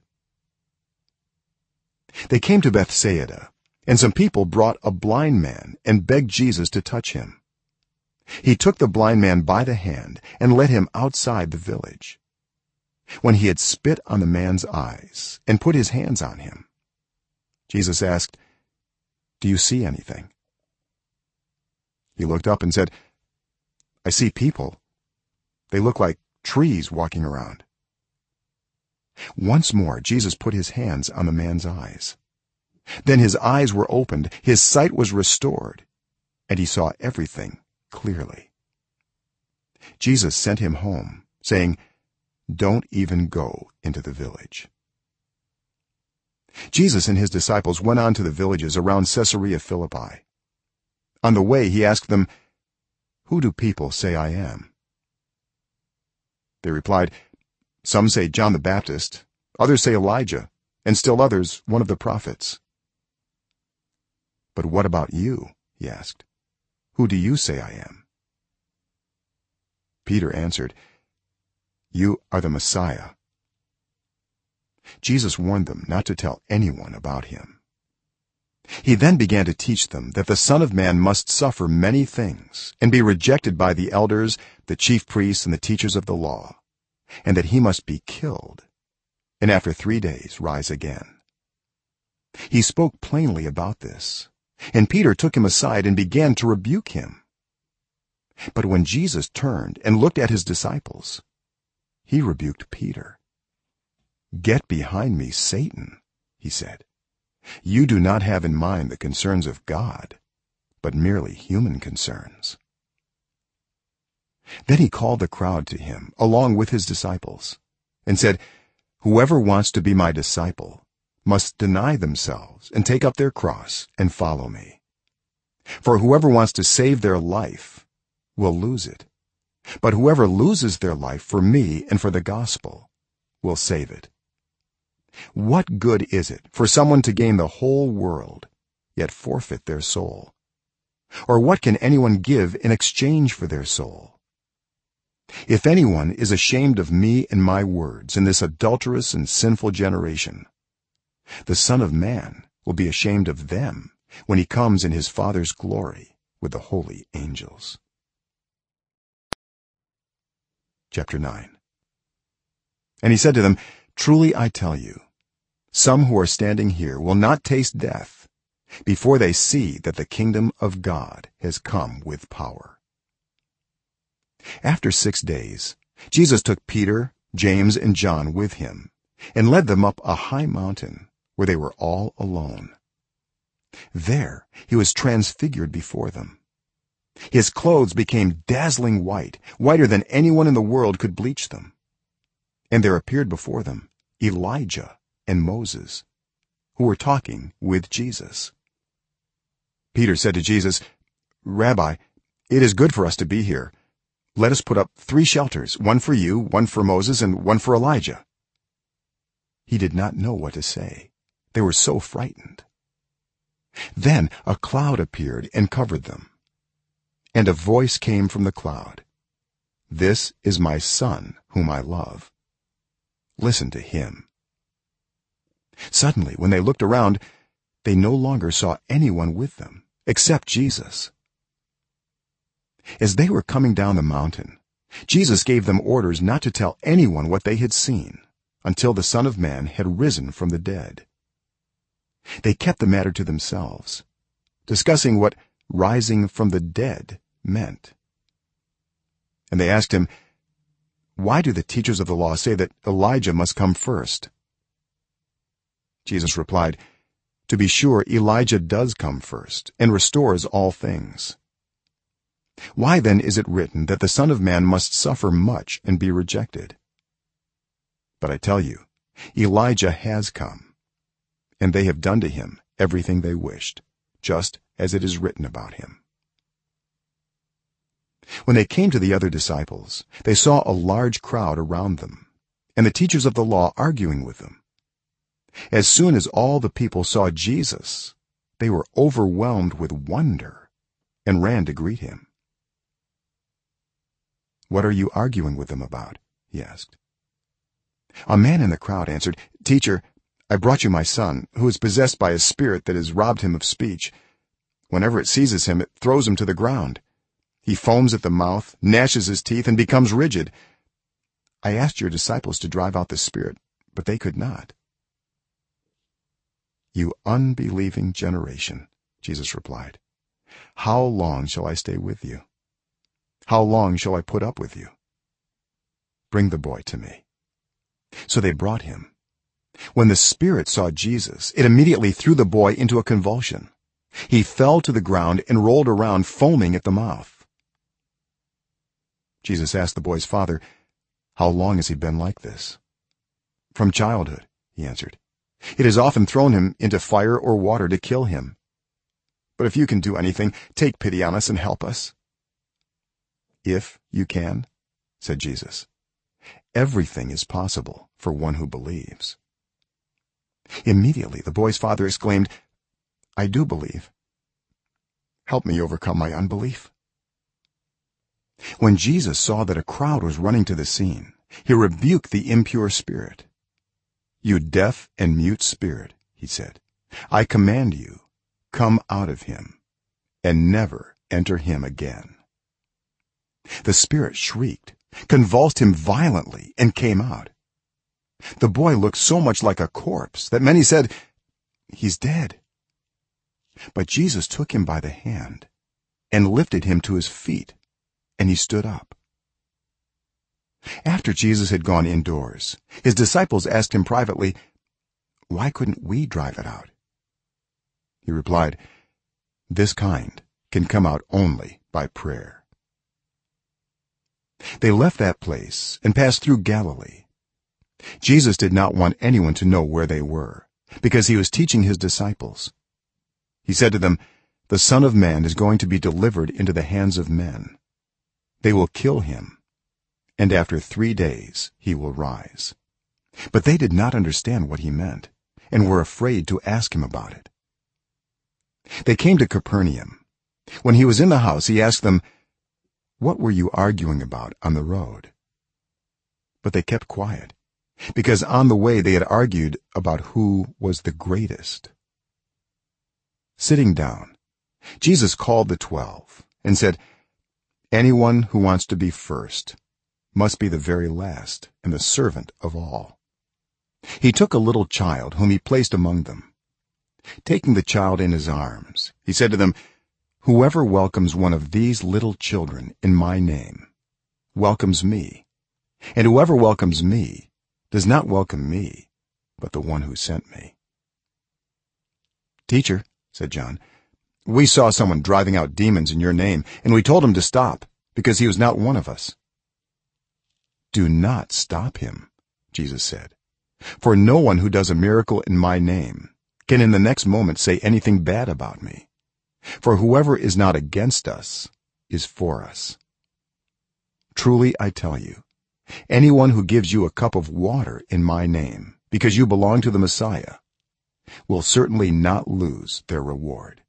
A: They came to Bethsaida, and some people brought a blind man and begged Jesus to touch him. He took the blind man by the hand and led him outside the village. When he had spit on the man's eyes and put his hands on him, Jesus asked, "Do you see anything?" He looked up and said, "I see people. They look like trees walking around." Once more Jesus put his hands on the man's eyes. Then his eyes were opened, his sight was restored, and he saw everything clearly. Jesus sent him home, saying, "Don't even go into the village." Jesus and his disciples went on to the villages around Caesarea Philippi. On the way he asked them, "Who do people say I am?" They replied, "Some say John the Baptist, others say Elijah, and still others one of the prophets." "But what about you?" he asked. "Who do you say I am?" Peter answered, "You are the Messiah." Jesus warned them not to tell anyone about him. He then began to teach them that the Son of Man must suffer many things and be rejected by the elders, the chief priests, and the teachers of the law, and that he must be killed and after 3 days rise again. He spoke plainly about this, and Peter took him aside and began to rebuke him. But when Jesus turned and looked at his disciples, he rebuked Peter. "Get behind me, Satan," he said. "You do not have in mind the concerns of God, but merely human concerns." Then he called the crowd to him along with his disciples and said, "Whoever wants to be my disciple must deny themselves and take up their cross and follow me. For whoever wants to save their life will lose it, but whoever loses their life for me and for the gospel will save it. What good is it for someone to gain the whole world yet forfeit their soul? Or what can anyone give in exchange for their soul? If anyone is ashamed of me and my words in this adulterous and sinful generation, the Son of Man will be ashamed of them when he comes in his Father's glory with the holy angels." Chapter 9. And he said to them, "Truly I tell you, some who are standing here will not taste death before they see that the kingdom of God has come with power." After 6 days, Jesus took Peter, James, and John with him and led them up a high mountain where they were all alone. There he was transfigured before them. His clothes became dazzling white, whiter than anyone in the world could bleach them. And there appeared before them Elijah and Moses, who were talking with Jesus. Peter said to Jesus, "Rabbi, it is good for us to be here. Let us put up 3 shelters, one for you, one for Moses, and one for Elijah." He did not know what to say. They were so frightened. Then a cloud appeared and covered them, and a voice came from the cloud, "This is my Son, whom I love. Listen to him." Suddenly, when they looked around, they no longer saw anyone with them except Jesus. As they were coming down the mountain, Jesus gave them orders not to tell anyone what they had seen until the Son of Man had risen from the dead. They kept the matter to themselves, discussing what rising from the dead meant. And they asked him, "Why do the teachers of the law say that Elijah must come first?" Jesus replied, "To be sure, Elijah does come first and restores all things. Why then is it written that the Son of Man must suffer much and be rejected? But I tell you, Elijah has come, and they have done to him everything they wished, just as it is written about him." When they came to the other disciples, they saw a large crowd around them, and the teachers of the law arguing with them. As soon as all the people saw Jesus, they were overwhelmed with wonder and ran to greet him. "What are you arguing with them about?" he asked. A man in the crowd answered, "Teacher, I brought you my son, who is possessed by a spirit that has robbed him of speech. Whenever it seizes him, it throws him to the ground. He foams at the mouth, gnashes his teeth, and becomes rigid. I asked your disciples to drive out the spirit, but they could not." "You unbelieving generation," Jesus replied, "how long shall I stay with you? How long shall I put up with you? Bring the boy to me." So they brought him. When the spirit saw Jesus, it immediately threw the boy into a convulsion. He fell to the ground and rolled around, foaming at the mouth. Jesus asked the boy's father, "How long has he been like this?" "From childhood," he answered. "It has often thrown him into fire or water to kill him. But if you can do anything, take pity on us and help us." "If you can," said Jesus, "everything is possible for one who believes." Immediately the boy's father exclaimed, "I do believe. Help me overcome my unbelief." When Jesus saw that a crowd was running to the scene, he rebuked the impure spirit. "You deaf and mute spirit," he said, "I command you, come out of him and never enter him again." The spirit shrieked, convulsed him violently, and came out. The boy looked so much like a corpse that many said, "He's dead." But Jesus took him by the hand and lifted him to his feet, and he stood up. After Jesus had gone indoors, his disciples asked him privately, "Why couldn't we drive it out?" He replied, "This kind can come out only by prayer." They left that place and passed through Galilee. Jesus did not want anyone to know where they were, because he was teaching his disciples. He said to them, "The Son of Man is going to be delivered into the hands of men. They will kill him, and after 3 days he will rise." But they did not understand what he meant, and were afraid to ask him about it. They came to Capernaum. When he was in the house, he asked them, "What were you arguing about on the road?" But they kept quiet, because on the way they had argued about who was the greatest. Sitting down, Jesus called the 12 and said, "Anyone who wants to be first must be the very last and the servant of all." He took a little child whom he placed among them. Taking the child in his arms, he said to them, "Whoever welcomes one of these little children in my name welcomes me, and whoever welcomes me does not welcome me, but the one who sent me." "Teacher," said John, "we saw someone driving out demons in your name, and we told him to stop because he was not one of us." "Do not stop him," Jesus said, "for no one who does a miracle in my name can in the next moment say anything bad about me, for whoever is not against us is for us. Truly I tell you, anyone who gives you a cup of water in my name because you belong to the Messiah will certainly not lose their reward.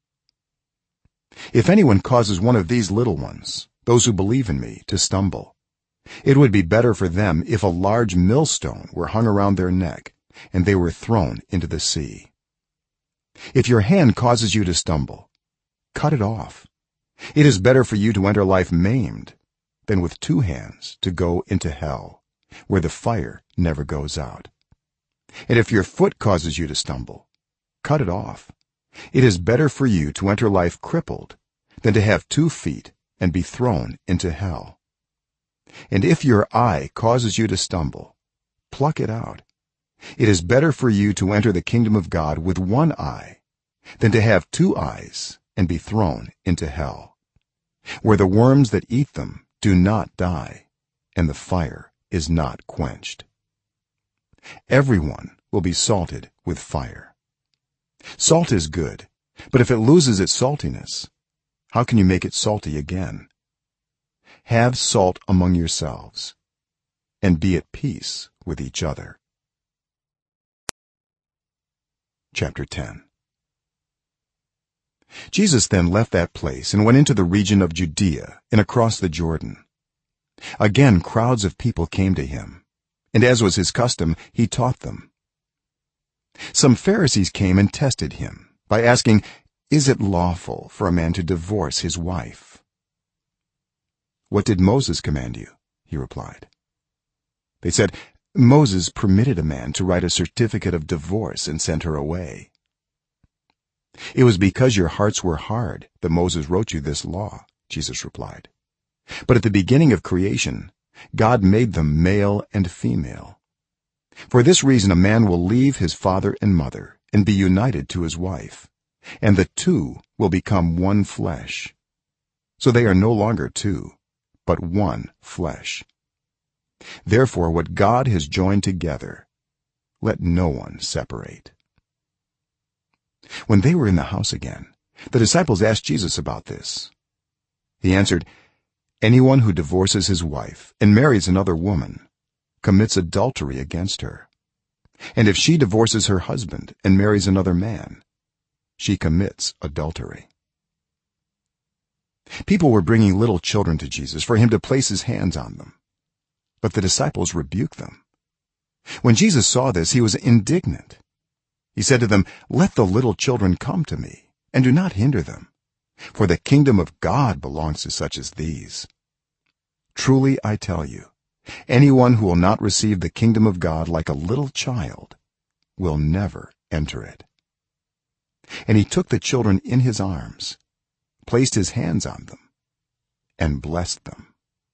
A: If anyone causes one of these little ones, those who believe in me, to stumble, it would be better for them if a large millstone were hung around their neck and they were thrown into the sea. If your hand causes you to stumble, cut it off. It is better for you to enter life maimed than with two hands to go into hell, where the fire never goes out. And if your foot causes you to stumble, cut it off. It is better for you to enter life crippled than to have 2 feet and be thrown into hell. And if your eye causes you to stumble, pluck it out. It is better for you to enter the kingdom of God with 1 eye than to have 2 eyes and be thrown into hell, where the worms that eat them do not die and the fire is not quenched. Everyone will be salted with fire. Salt is good, but if it loses its saltiness, how can you make it salty again? Have salt among yourselves and be at peace with each other. Chapter 10. Jesus then left that place and went into the region of Judea and across the Jordan. Again crowds of people came to him, and as was his custom, he taught them. Some Pharisees came and tested him by asking, "Is it lawful for a man to divorce his wife?" "What did Moses command you?" he replied. They said, "Moses permitted a man to write a certificate of divorce and send her away." "It was because your hearts were hard that Moses wrote you this law," Jesus replied. "But at the beginning of creation God made them male and female. For this reason a man will leave his father and mother and be united to his wife, and the two will become one flesh. So they are no longer two, but one flesh. Therefore what God has joined together, let no one separate." When they were in the house again, the disciples asked Jesus about this. He answered, "Anyone who divorces his wife and marries another woman commits adultery against her. And if she divorces her husband and marries another man, she commits adultery." People were bringing little children to Jesus for him to place his hands on them, but the disciples rebuked them. When Jesus saw this, he was indignant. He said to them, "Let the little children come to me, and do not hinder them, for the kingdom of God belongs to such as these. Truly I tell you, anyone who will not receive the kingdom of God like a little child will never enter it." And he took the children in his arms, placed his hands on them, and blessed them.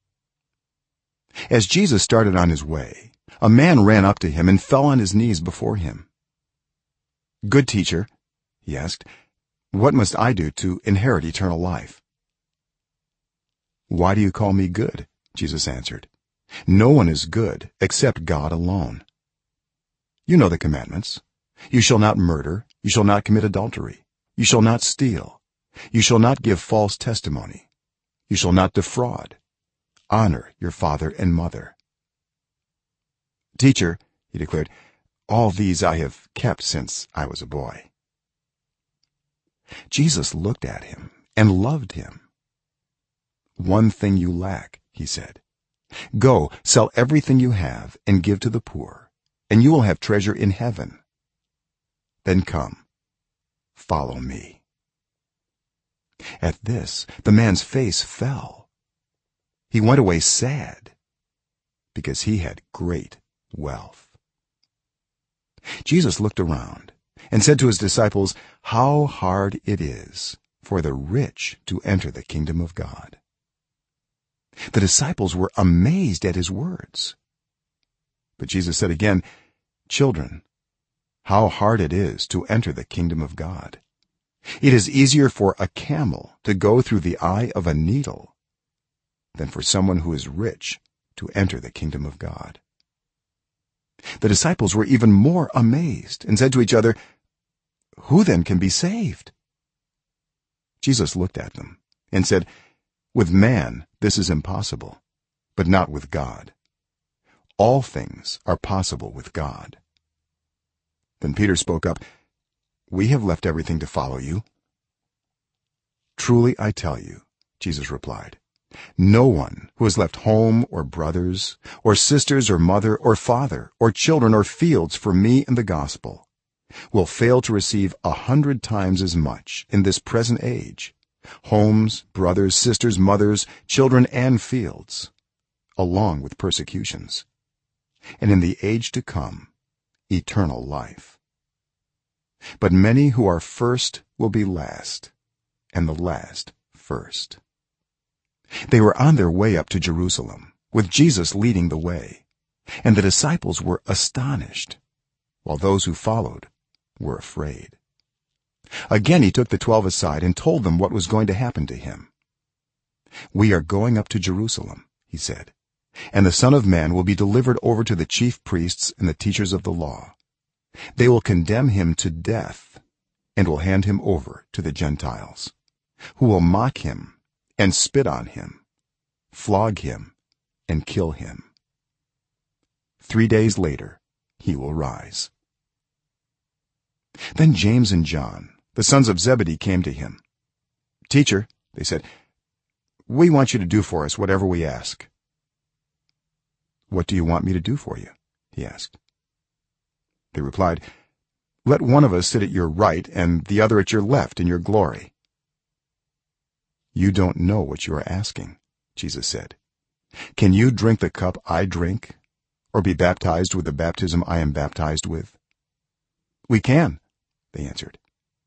A: As Jesus started on his way, a man ran up to him and fell on his knees before him. "Good teacher," he asked, "what must I do to inherit eternal life?" "Why do you call me good?" Jesus answered. "No one is good except God alone. You know the commandments: you shall not murder, you shall not commit adultery, you shall not steal, you shall not give false testimony, you shall not defraud, honor your father and mother." "Teacher," he declared, "all these I have kept since I was a boy." Jesus looked at him and loved him. "One thing you lack," he said. "Go, sell everything you have and give to the poor, and you will have treasure in heaven. Then come, follow me." At this the man's face fell. He went away sad because he had great wealth. Jesus looked around and said to his disciples, "How hard it is for the rich to enter the kingdom of God." The disciples were amazed at his words. But Jesus said again, children, how hard it is to enter the kingdom of god. It is easier for a camel to go through the eye of a needle than for someone who is rich to enter the kingdom of god." The disciples were even more amazed and said to each other, "Who then can be saved?" Jesus looked at them and said, "With man this is impossible, but not with god. All things are possible with god." Then Peter spoke up, "We have left everything to follow you." "Truly I tell you," Jesus replied, "no one who has left home or brothers or sisters or mother or father or children or fields for me and the gospel will fail to receive 100 times as much in this present age, homes, brothers, sisters, mothers, children and fields, along with persecutions, and in the age to come eternal life. But many who are first will be last, and the last first." They were on their way up to Jerusalem, with Jesus leading the way, and the disciples were astonished, while those who followed were afraid. Again he took the 12 aside and told them what was going to happen to him. "We are going up to Jerusalem," he said, "and the Son of Man will be delivered over to the chief priests and the teachers of the law. They will condemn him to death and will hand him over to the Gentiles, who will mock him and spit on him, flog him and kill him. 3 days later he will rise." Then James and John, the sons of Zebedee, came to him. "Teacher," they said, "we want you to do for us whatever we ask." "What do you want me to do for you?" he asked. They replied, "Let one of us sit at your right and the other at your left in your glory." "You don't know what you are asking," Jesus said. "Can you drink the cup I drink, or be baptized with the baptism I am baptized with?" "We can," they answered.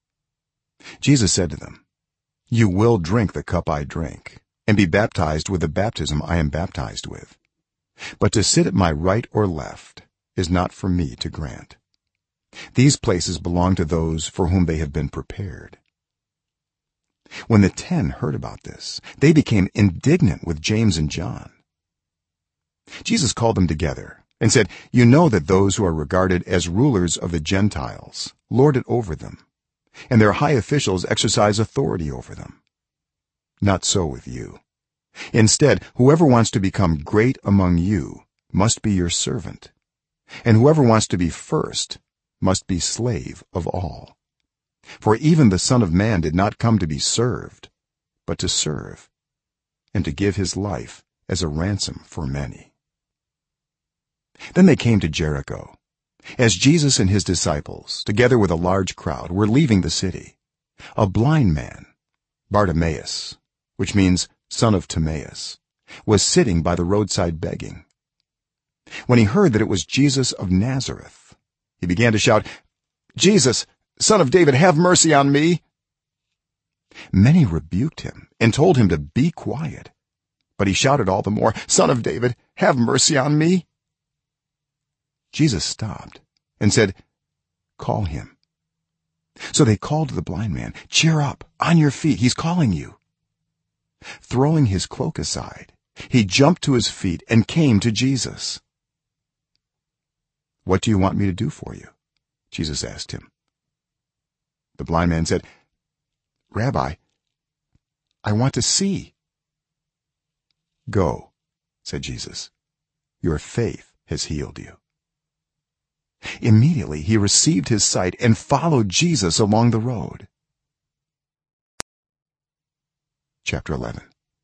A: Jesus said to them, "You will drink the cup I drink and be baptized with the baptism I am baptized with, but to sit at my right or left is not for me to grant. These places belong to those for whom they have been prepared." When the 10 heard about this, they became indignant with James and John. Jesus called them together and said, "You know that those who are regarded as rulers of the Gentiles lord it over them, and their high officials exercise authority over them. Not so with you. Instead, whoever wants to become great among you must be your servant, and whoever wants to be first must be slave of all. For even the Son of Man did not come to be served, but to serve, and to give his life as a ransom for many." Then they came to Jericho. As Jesus and his disciples, together with a large crowd, were leaving the city, a blind man, Bartimaeus, which means son of Timaeus, was sitting by the roadside begging. When he heard that it was Jesus of Nazareth, he began to shout, "Jesus, Son of David, have mercy on me." Many rebuked him and told him to be quiet, but he shouted all the more, "Son of David, have mercy on me." Jesus stopped and said, "Call him." So they called to the blind man, "Cheer up, on your feet, he's calling you." Throwing his cloak aside, he jumped to his feet and came to Jesus. "What do you want me to do for you?" Jesus asked him. The blind man said, "Rabbi, I want to see." "Go," said Jesus. "Your faith has healed you." Immediately he received his sight and followed Jesus along the road. Chapter 11.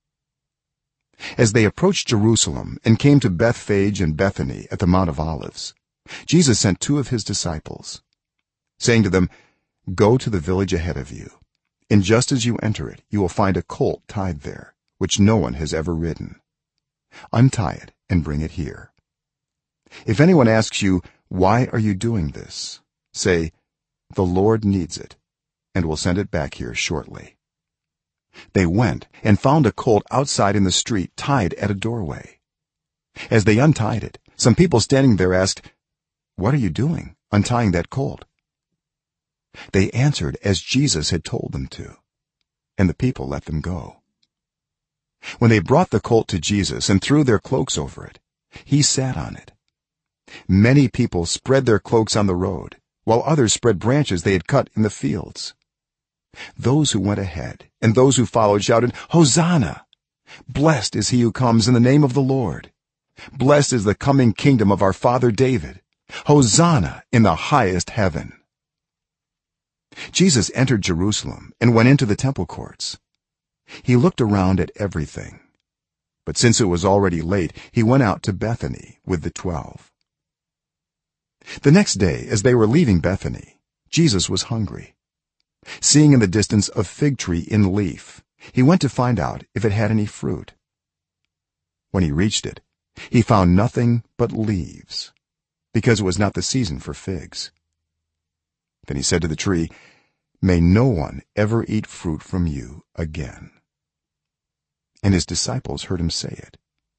A: As they approached Jerusalem and came to Bethphage and Bethany at the Mount of Olives, Jesus sent 2 of his disciples, saying to them, "Go to the village ahead of you, and just as you enter it you will find a colt tied there, which no one has ever ridden. Untie it and bring it here. If anyone asks you, 'Why are you doing this?' say, 'The Lord needs it, and will send it back here shortly.'" They went and found a colt outside in the street, tied at a doorway. As they untied it, some people standing there asked, what are you doing untying that colt?" They answered as Jesus had told them to, and the people let them go. When they brought the colt to Jesus and threw their cloaks over it, he sat on it. Many people spread their cloaks on the road, while others spread branches they had cut in the fields. Those who went ahead and those who followed shouted, "Hosanna! Blessed is he who comes in the name of the Lord. Blessed is the coming kingdom of our father David. Hosanna in the highest heaven." Jesus entered Jerusalem and went into the temple courts. He looked around at everything, but since it was already late, he went out to Bethany with the 12. The next day, as they were leaving Bethany, Jesus was hungry. Seeing in the distance a fig tree in leaf, he went to find out if it had any fruit. When he reached it, he found nothing but leaves, because it was not the season for figs. Then he said to the tree, "May no one ever eat fruit from you again." And his disciples heard him say it.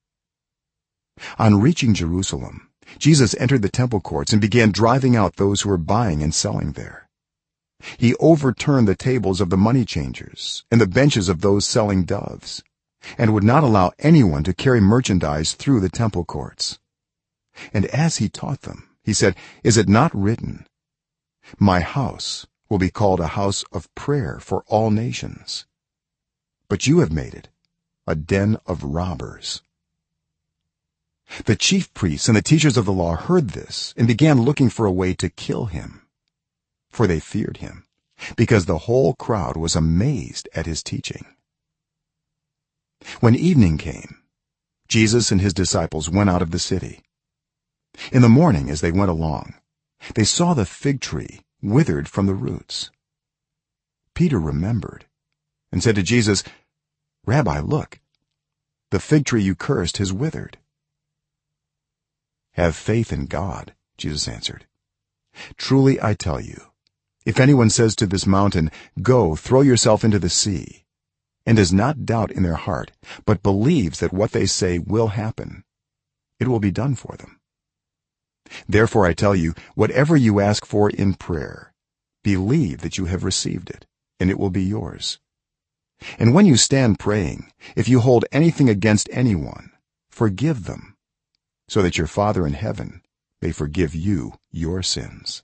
A: On reaching Jerusalem, Jesus entered the temple courts and began driving out those who were buying and selling there. He overturned the tables of the money changers and the benches of those selling doves, and would not allow anyone to carry merchandise through the temple courts. And as he taught them, he said, "Is it not written, 'My house will be called a house of prayer for all nations'? But you have made it a den of robbers." The chief priests and the teachers of the law heard this and began looking for a way to kill him, for they feared him, because the whole crowd was amazed at his teaching. When evening came, Jesus and his disciples went out of the city. In the morning, as they went along, they saw the fig tree withered from the roots. Peter remembered and said to Jesus, "Rabbi, look, the fig tree you cursed has withered." "Have faith in God," Jesus answered. "Truly I tell you, if anyone says to this mountain, 'Go, throw yourself into the sea,' and does not doubt in their heart, but believes that what they say will happen, it will be done for them. Therefore I tell you, whatever you ask for in prayer, believe that you have received it, and it will be yours. And when you stand praying, if you hold anything against anyone, forgive them, so that your Father in heaven may forgive you your sins."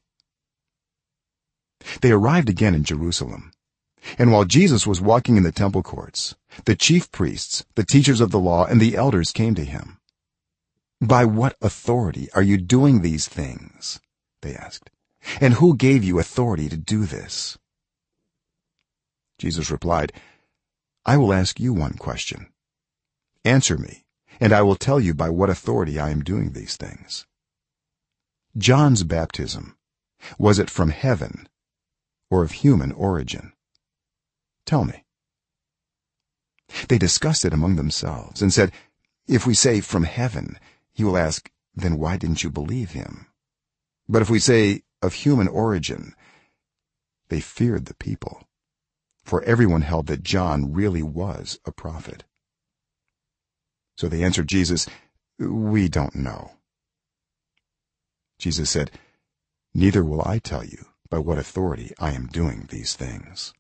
A: They arrived again in Jerusalem, and while Jesus was walking in the temple courts, the chief priests, the teachers of the law, and the elders came to him. "By what authority are you doing these things?" they asked. "And who gave you authority to do this?" Jesus replied, "I will ask you one question. Answer me, and I will tell you by what authority I am doing these things. John's baptism, was it from heaven or of human origin? Tell me." They discussed it among themselves and said, "If we say from heaven, he will ask, 'Then why didn't you believe him?' But if we say of human origin," they feared the people, for everyone held that John really was a prophet. So they answered Jesus, "We don't know." Jesus said, "Neither will I tell you by what authority I am doing these things."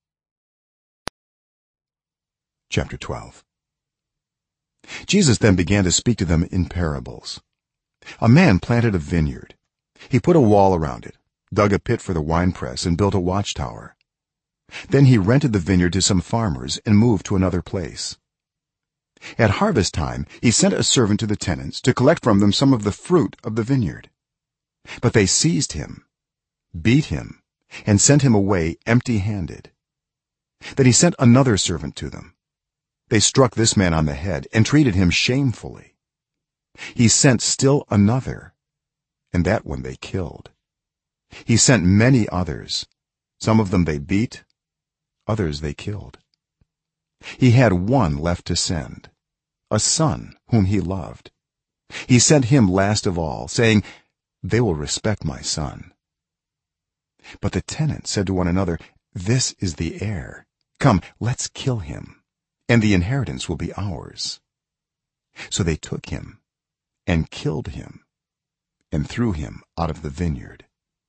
A: Chapter 12. Jesus then began to speak to them in parables. A man planted a vineyard. He put a wall around it, dug a pit for the winepress, and built a watchtower. Then he rented the vineyard to some farmers and moved to another place. At harvest time, he sent a servant to the tenants to collect from them some of the fruit of the vineyard. But they seized him, beat him, and sent him away empty-handed. Then he sent another servant to them. They struck this man on the head and treated him shamefully. He sent still another, and that one they killed. He sent many others. Some of them they beat, others they killed. He had one left to send, a son whom he loved. He sent him last of all, saying, "They will respect my son." But the tenants said to one another, "This is the heir. Come, let's kill him, and the inheritance will be ours." So they took him and killed him and threw him out of the vineyard.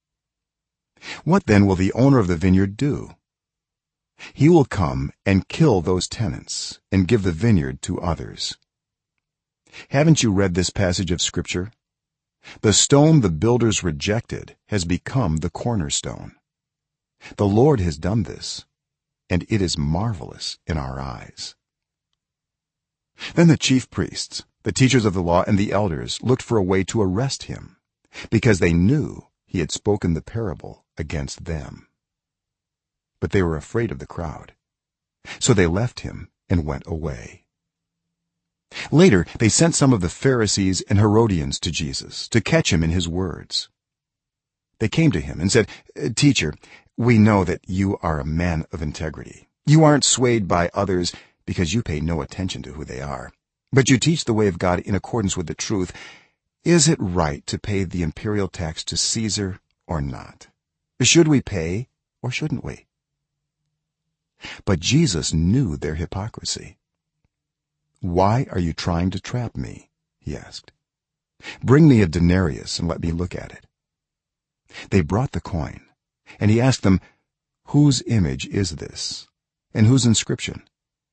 A: What then will the owner of the vineyard do? He will come and kill those tenants and give the vineyard to others. Haven't you read this passage of scripture? The stone the builders rejected has become the cornerstone. The Lord has done this, and it is marvelous in our eyes. Then the chief priests, the teachers of the law, and the elders looked for a way to arrest him, because they knew he had spoken the parable against them. But they were afraid of the crowd, so they left him and went away. Later they sent some of the Pharisees and Herodians to Jesus to catch him in his words. They came to him and said, "Teacher, we know that you are a man of integrity. You aren't swayed by others because you pay no attention to who they are, but you teach the way of God in accordance with the truth. Is it right to pay the imperial tax to Caesar or not? Should we pay or shouldn't we?" But Jesus knew their hypocrisy. "Why are you trying to trap me?" he asked. "Bring me a denarius and let me look at it." They brought the coin, and he asked them, "Whose image is this, and whose inscription?"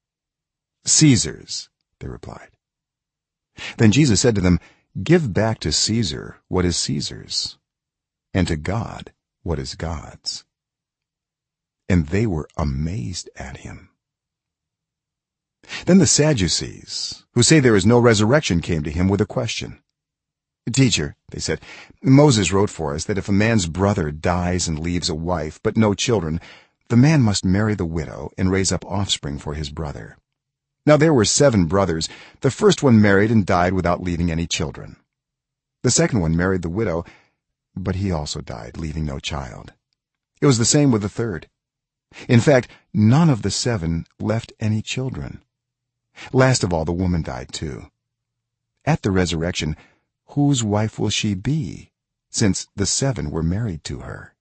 A: "Caesar's," they replied. Then Jesus said to them, "Give back to Caesar what is Caesar's, and to God what is God's." And they were amazed at him. Then the Sadducees, who say there is no resurrection, came to him with a question. "Teacher," they said, "Moses wrote for us that if a man's brother dies and leaves a wife but no children, the man must marry the widow and raise up offspring for his brother. Now there were 7 brothers. The first one married and died without leaving any children. The second one married the widow, but he also died, leaving no child. It was the same with the third. In fact, none of the 7 left any children. Last of all, the woman died too. At the resurrection, whose wife will she be, since the 7 were married to her?"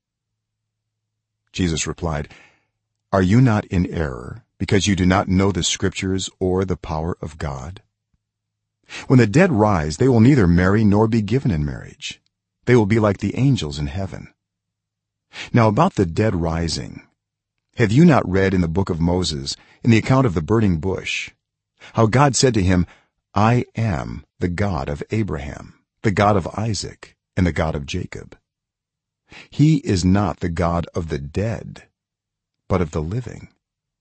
A: Jesus replied, "Are you not in error because you do not know the scriptures or the power of God? When the dead rise, they will neither marry nor be given in marriage. They will be like the angels in heaven. Now about the dead rising, have you not read in the book of Moses, in the account of the burning bush, how God said to him, 'I am the God of Abraham, the God of Isaac, and the God of Jacob'? He is not the God of the dead, but of the living.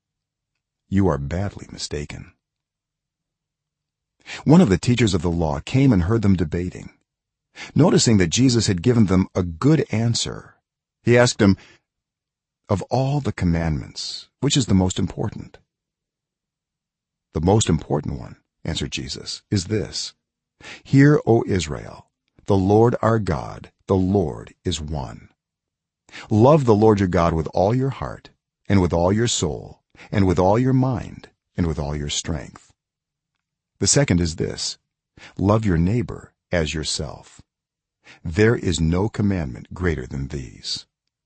A: You are badly mistaken." One of the teachers of the law came and heard them debating. Noticing that Jesus had given them a good answer, he asked him, "Of all the commandments, which is the most important?" "The most important one," answered Jesus, "is this: 'Hear, O Israel, the Lord our God, the Lord is one. Love the Lord your God with all your heart, and with all your soul, and with all your mind, and with all your strength. The second is this: love your neighbor as yourself. There is no commandment greater than these.'"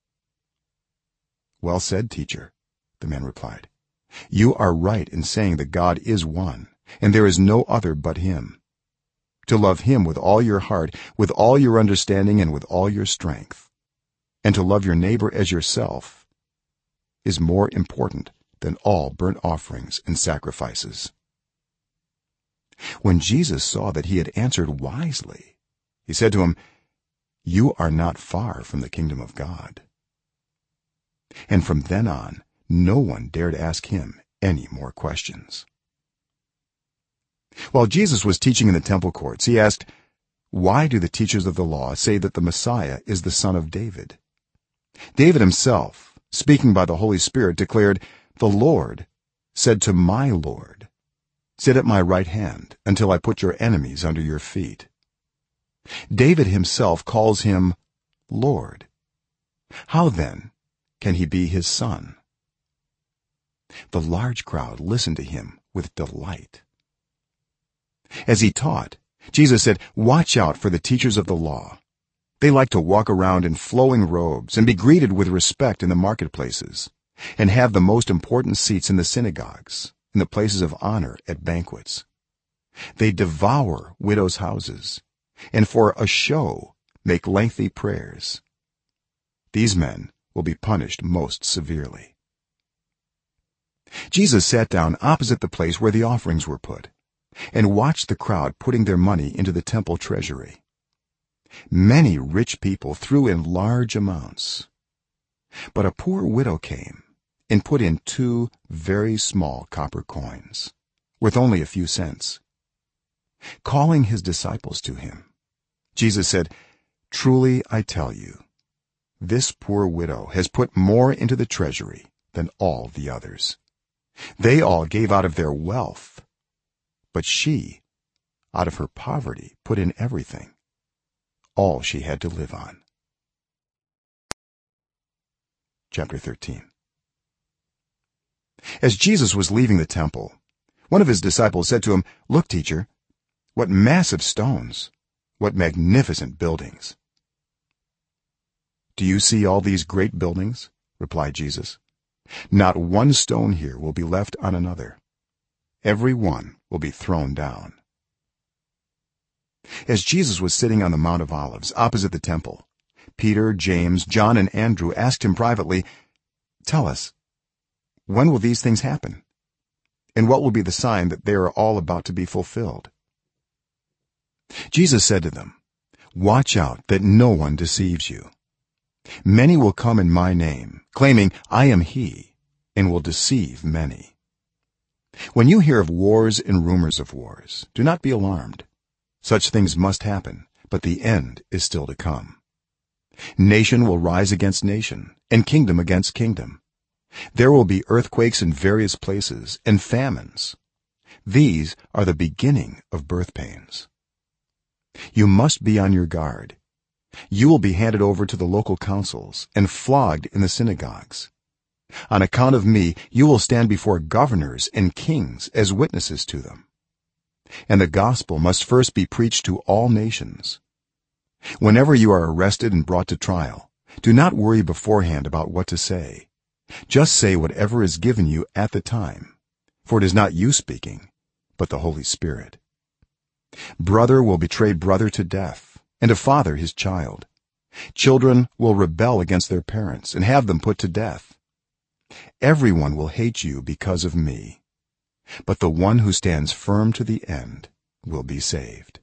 A: "Well said, teacher," the man replied. "You are right in saying that God is one, and there is no other but him. To love him with all your heart, with all your understanding, and with all your strength, and to love your neighbor as yourself, is more important than all burnt offerings and sacrifices." When Jesus saw that he had answered wisely, he said to him, "You are not far from the kingdom of God." And from then on, no one dared ask him any more questions. While Jesus was teaching in the temple courts, he asked, "Why do the teachers of the law say that the Messiah is the son of David? David himself, speaking by the Holy Spirit, declared, 'The Lord said to my Lord, sit at my right hand until I put your enemies under your feet.' David himself calls him Lord. How then can he be his son?" The large crowd listened to him with delight. As he taught, Jesus said, "Watch out for the teachers of the law. They like to walk around in flowing robes and be greeted with respect in the marketplaces, and have the most important seats in the synagogues, in the places of honor at banquets. They devour widows' houses, and for a show make lengthy prayers. These men will be punished most severely. Jesus sat down opposite the place where the offerings were put and watched the crowd putting their money into the temple treasury. Many rich people threw in large amounts, but a poor widow came and put in 2 very small copper coins worth only a few cents. Calling his disciples to him, Jesus said, "Truly I tell you, this poor widow has put more into the treasury than all the others. They all gave out of their wealth, but she, out of her poverty, put in everything, all she had to live on." Chapter 13. As Jesus was leaving the temple, one of his disciples said to him, "Look, teacher, what massive stones, what magnificent buildings." "Do you see all these great buildings?" replied Jesus. "Not one stone here will be left on another. Every one will be thrown down." As Jesus was sitting on the Mount of Olives opposite the temple, Peter, James, John, and Andrew asked him privately, "Tell us, when will these things happen? And what will be the sign that they are all about to be fulfilled?" Jesus said to them, "Watch out that no one deceives you. Many will come in my name, claiming, 'I am he,' and will deceive many. When you hear of wars and rumors of wars, do not be alarmed. Such things must happen, but the end is still to come. Nation will rise against nation, and kingdom against kingdom. There will be earthquakes in various places and famines. These are the beginning of birth pains. You must be on your guard. You will be handed over to the local councils and flogged in the synagogues. On account of me you will stand before governors and kings as witnesses to them. And the gospel must first be preached to all nations. Whenever you are arrested and brought to trial, do not worry beforehand about what to say. Just say whatever is given you at the time, for it is not you speaking, but the Holy Spirit. Brother will betray brother to death, and a father his child. Children will rebel against their parents and have them put to death. Everyone will hate you because of me, but the one who stands firm to the end will be saved.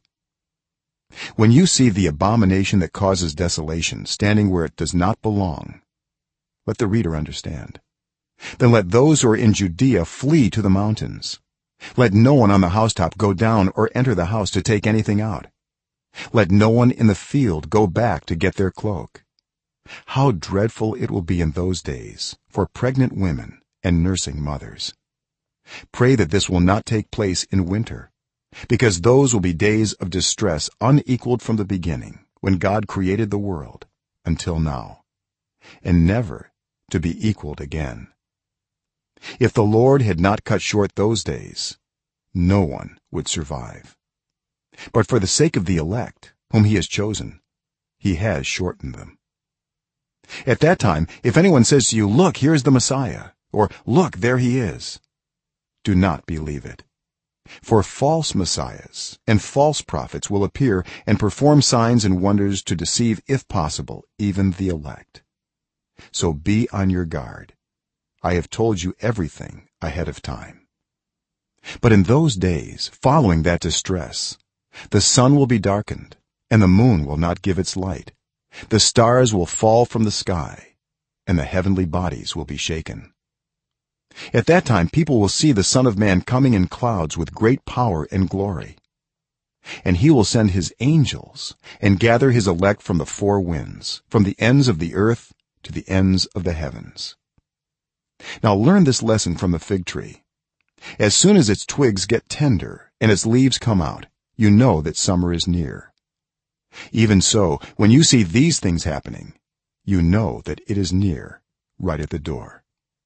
A: When you see the abomination that causes desolation standing where it does not belong, let the reader understand. Then let those who are in Judea flee to the mountains. Let no one on the housetop go down or enter the house to take anything out. Let no one in the field go back to get their cloak. How dreadful it will be in those days for pregnant women and nursing mothers. Pray that this will not take place in winter, because those will be days of distress unequaled from the beginning, when God created the world, until now, and never to be equaled again. If the Lord had not cut short those days, no one would survive. But for the sake of the elect, whom he has chosen, he has shortened them. At that time, if anyone says to you, 'Look, here is the Messiah,' or 'Look, there he is,' do not believe it. For false messiahs and false prophets will appear and perform signs and wonders to deceive, if possible, even the elect. So be on your guard. I have told you everything ahead of time. But in those days following that distress, the sun will be darkened, and the moon will not give its light. The stars will fall from the sky, and the heavenly bodies will be shaken. At that time people will see the Son of Man coming in clouds with great power and glory. And he will send his angels and gather his elect from the four winds, from the ends of the earth to the ends of the heavens. Now learn this lesson from the fig tree. As soon as its twigs get tender and its leaves come out, you know that summer is near. Even so, when you see these things happening, you know that it is near, right at the door.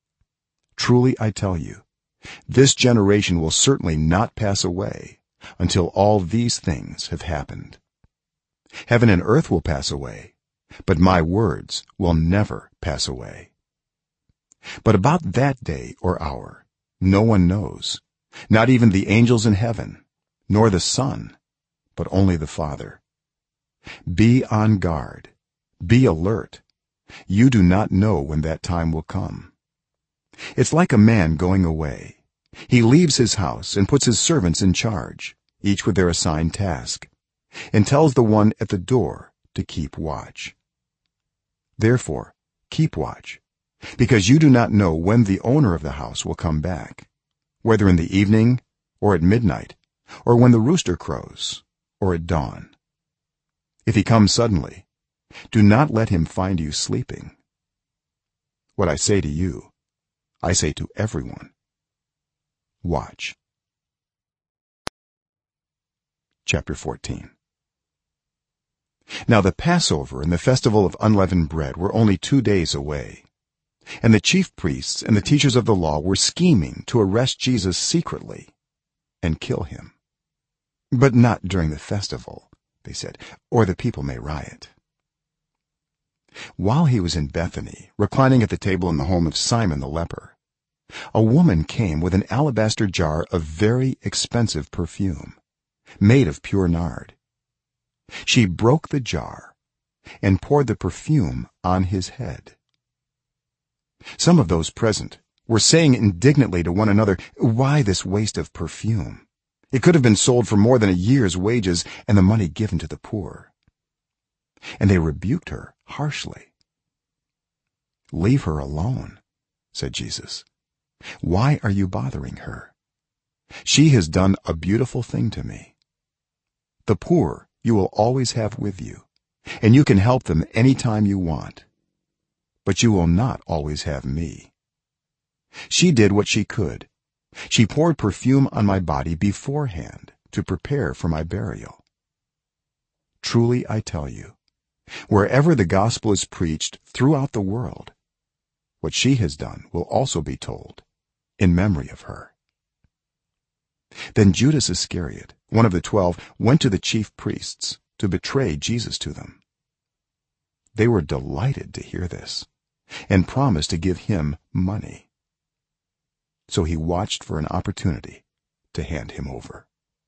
A: Truly I tell you, this generation will certainly not pass away until all these things have happened. Heaven and earth will pass away, but my words will never pass away. But about that day or hour no one knows, not even the angels in heaven, nor the Son, but only the Father. be on guard, be alert. You do not know when that time will come. It's like a man going away. He leaves his house and puts his servants in charge, each with their assigned task, and tells the one at the door to keep watch. Therefore keep watch, because you do not know when the owner of the house will come back, whether in the evening or at midnight, or when the rooster crows, or at dawn. If he comes suddenly, do not let him find you sleeping. What I say to you, I say to everyone: watch. Chapter 14. Now the Passover and the festival of unleavened bread were only 2 days away, and the chief priests and the teachers of the law were scheming to arrest Jesus secretly and kill him. But not during the festival, they said, or the people may riot. While he was in Bethany, reclining at the table in the home of Simon the leper, a woman came with an alabaster jar of very expensive perfume, made of pure nard. She broke the jar and poured the perfume on his head. Some of those present were saying indignantly to one another, "Why this waste of perfume? It could have been sold for more than a year's wages and the money given to the poor." And they rebuked her harshly. "Leave her alone," said Jesus. "Why are you bothering her? She has done a beautiful thing to me. The poor you will always have with you, and you can help them any time you want, but you will not always have me. She did what she could. She poured perfume on my body beforehand to prepare for my burial. Truly I tell you, wherever the gospel is preached throughout the world, what she has done will also be told in memory of her." Then Judas Iscariot, one of the 12, went to the chief priests to betray Jesus to them. They were delighted to hear this and promised to give him money. So he watched for an opportunity to hand him over.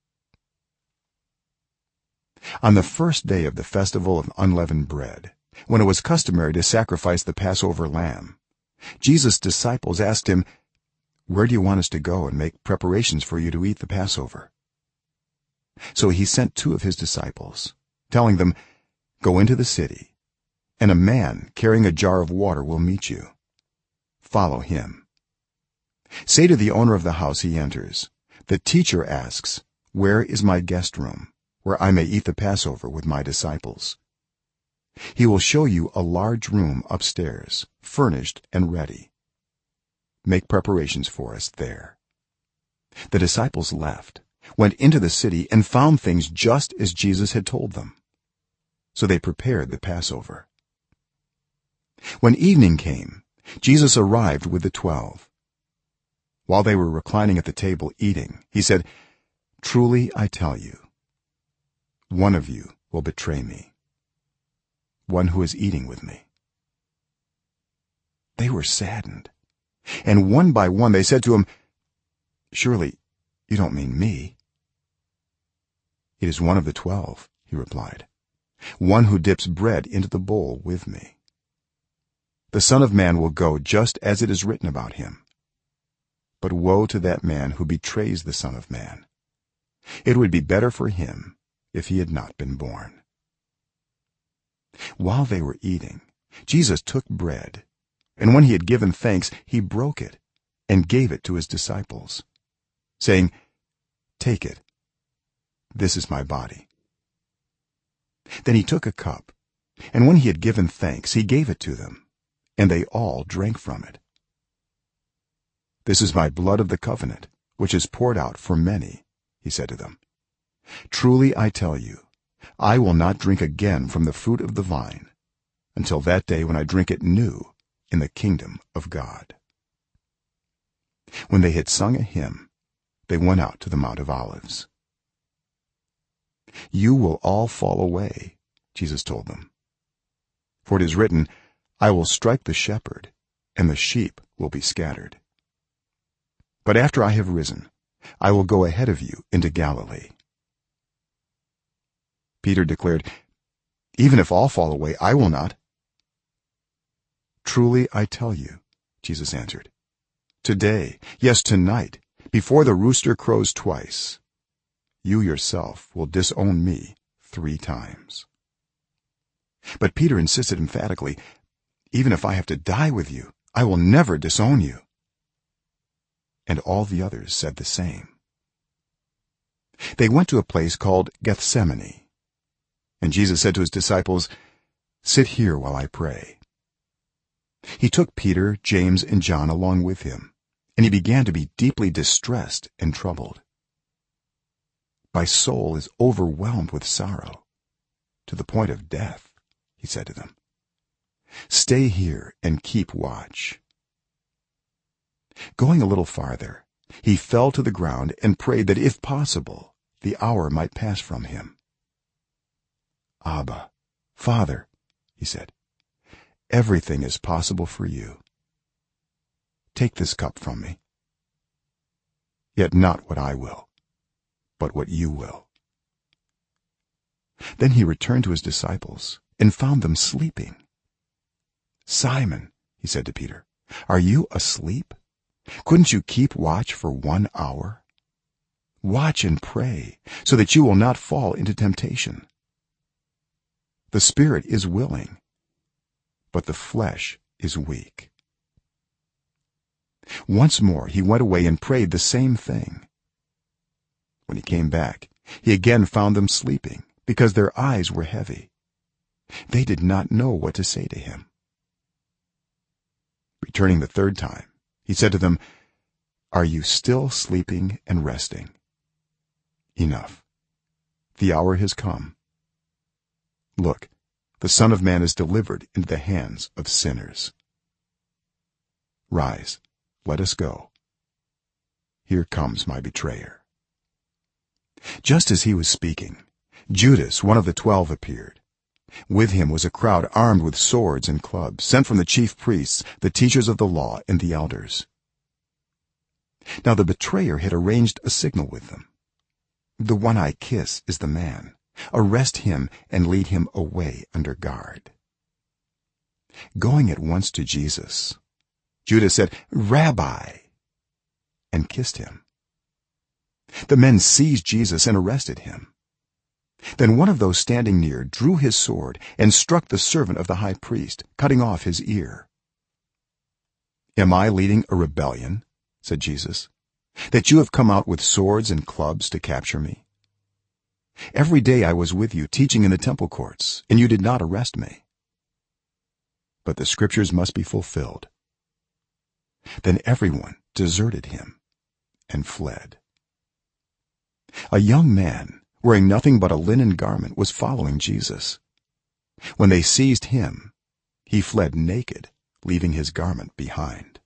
A: On the first day of the festival of unleavened bread, when it was customary to sacrifice the Passover lamb, Jesus' disciples asked him, "Where do you want us to go and make preparations for you to eat the Passover?" So he sent 2 of his disciples, telling them, "Go into the city, and a man carrying a jar of water will meet you. Follow him. Say to the owner of the house he enters, 'The teacher asks, where is my guest room, where I may eat the Passover with my disciples?' He will show you a large room upstairs, furnished and ready. Make preparations for us there." The disciples left, went into the city, and found things just as Jesus had told them. So they prepared the Passover. When evening came, Jesus arrived with the 12. While they were reclining at the table eating, he said, "Truly I tell you, one of you will betray me, one who is eating with me." They were saddened, and one by one they said to him, "Surely you don't mean me?" "It is one of the 12," he replied, "one who dips bread into the bowl with me. The Son of Man will go just as it is written about him. But woe to that man who betrays the Son of Man. It would be better for him if he had not been born." While they were eating, Jesus took bread, and when he had given thanks, he broke it and gave it to his disciples, saying, "Take it. This is my body." Then he took a cup, and when he had given thanks, he gave it to them, and they all drank from it. "This is my blood of the covenant, which is poured out for many," he said to them. "Truly I tell you, I will not drink again from the fruit of the vine until that day when I drink it new in the kingdom of God." When they had sung a hymn, they went out to the Mount of Olives. "You will all fall away," Jesus told them. "For it is written, I will strike the shepherd, and the sheep will be scattered. But after I have risen, I will go ahead of you into Galilee." Peter declared, even if all fall away, I will not." "Truly I tell you," Jesus answered, "today, yes, tonight, before the rooster crows twice, you yourself will disown me 3 times." But Peter insisted emphatically, "Even if I have to die with you, I will never disown you." And all the others said the same. They went to a place called Gethsemane, and Jesus said to his disciples, "Sit here while I pray." He took Peter, James, and John along with him, and he began to be deeply distressed and troubled. "My soul is overwhelmed with sorrow, to the point of death," he said to them. "Stay here and keep watch." Going a little farther, he fell to the ground and prayed that if possible the hour might pass from him. "Abba, Father," he said, "everything is possible for you. Take this cup from me. Yet not what I will, but what you will." Then he returned to his disciples and found them sleeping. "Simon," he said to Peter, "are you asleep? Couldn't you keep watch for 1 hour? Watch and pray so that you will not fall into temptation. The spirit is willing, but the flesh is weak." Once more he went away and prayed the same thing. When he came back, he again found them sleeping, because their eyes were heavy. They did not know what to say to him. Returning the 3rd time, he said to them, "Are you still sleeping and resting? Enough. The hour has come. Look, the Son of Man is delivered into the hands of sinners. Rise, let us go. Here comes my betrayer." Just as he was speaking, Judas, one of the 12, appeared. With him was a crowd armed with swords and clubs, sent from the chief priests, the teachers of the law, and the elders. Now the betrayer had arranged a signal with them. "The one I kiss is the man. Arrest him and lead him away under guard." Going at once to Jesus, Judas said, "Rabbi," and kissed him. The men seized Jesus and arrested him. Then one of those standing near drew his sword and struck the servant of the high priest, cutting off his ear. "Am I leading a rebellion," said Jesus, "that you have come out with swords and clubs to capture me? Every day I was with you teaching in the temple courts, and you did not arrest me. But the scriptures must be fulfilled." Then everyone deserted him and fled. A young man, wearing nothing but a linen garment, was following Jesus. When they seized him, he fled naked, leaving his garment behind.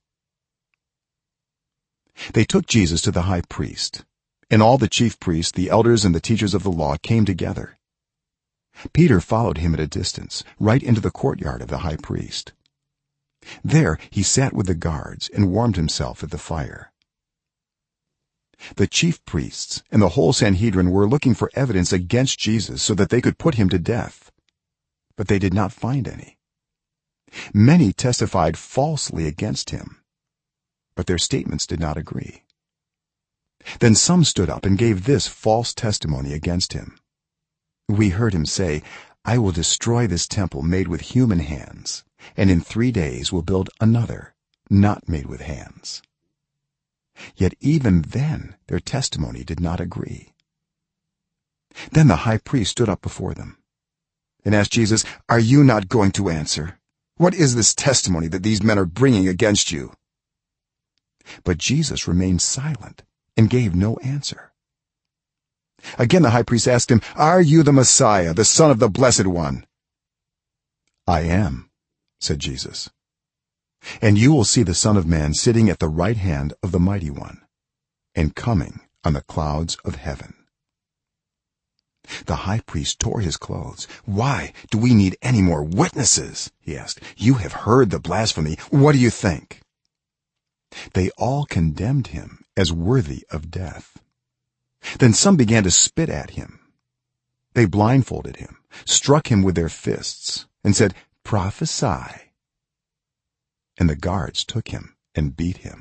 A: They took Jesus to the high priest, and all the chief priests, the elders, and the teachers of the law came together. Peter followed him at a distance, right into the courtyard of the high priest. There he sat with the guards and warmed himself at the fire. The chief priests and the whole Sanhedrin were looking for evidence against Jesus so that they could put him to death, but they did not find any. Many testified falsely against him, but their statements did not agree. Then some stood up and gave this false testimony against him. "We heard him say, 'I will destroy this temple made with human hands, and in 3 days will build another not made with hands.' Yet even then their testimony did not agree." Then the high priest stood up before them and asked Jesus, "Are you not going to answer? What is this testimony that these men are bringing against you?" But Jesus remained silent and gave no answer. Again the high priest asked him, "Are you the Messiah, the Son of the Blessed One?" "I am," said Jesus. "And you will see the Son of Man sitting at the right hand of the Mighty One and coming on the clouds of heaven." The high priest tore his clothes. "Why do we need any more witnesses?" he asked. "You have heard the blasphemy. What do you think?" They all condemned him as worthy of death. Then some began to spit at him. they blindfolded him, struck him with their fists, and said, "Prophesy." And the guards took him and beat him.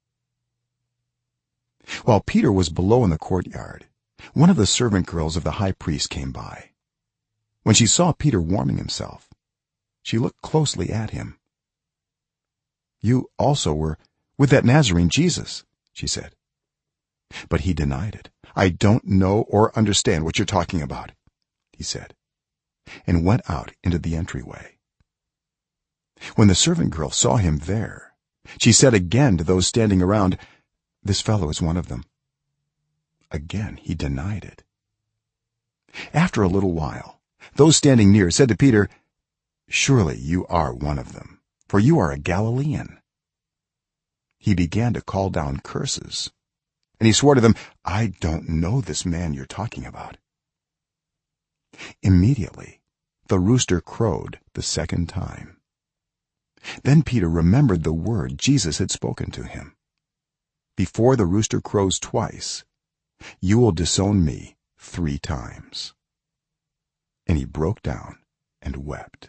A: While Peter was below in the courtyard, one of the servant girls of the high priest came by. When she saw Peter warming himself, she looked closely at him. "You also were with that Nazarene Jesus," she said. But he denied it. "I don't know or understand what you're talking about," he said, and went out into the entryway. When the servant girl saw him there, she said again to those standing around, "This fellow is one of them." Again he denied it. After a little while, those standing near said to Peter, "Surely you are one of them, for you are a Galilean." He began to call down curses, and he swore to them, "I don't know this man you're talking about." Immediately the rooster crowed the second time. Then Peter remembered the word Jesus had spoken to him: "Before the rooster crows twice, you will disown me 3 times." And he broke down and wept.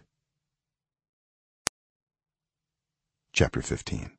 A: Chapter 15.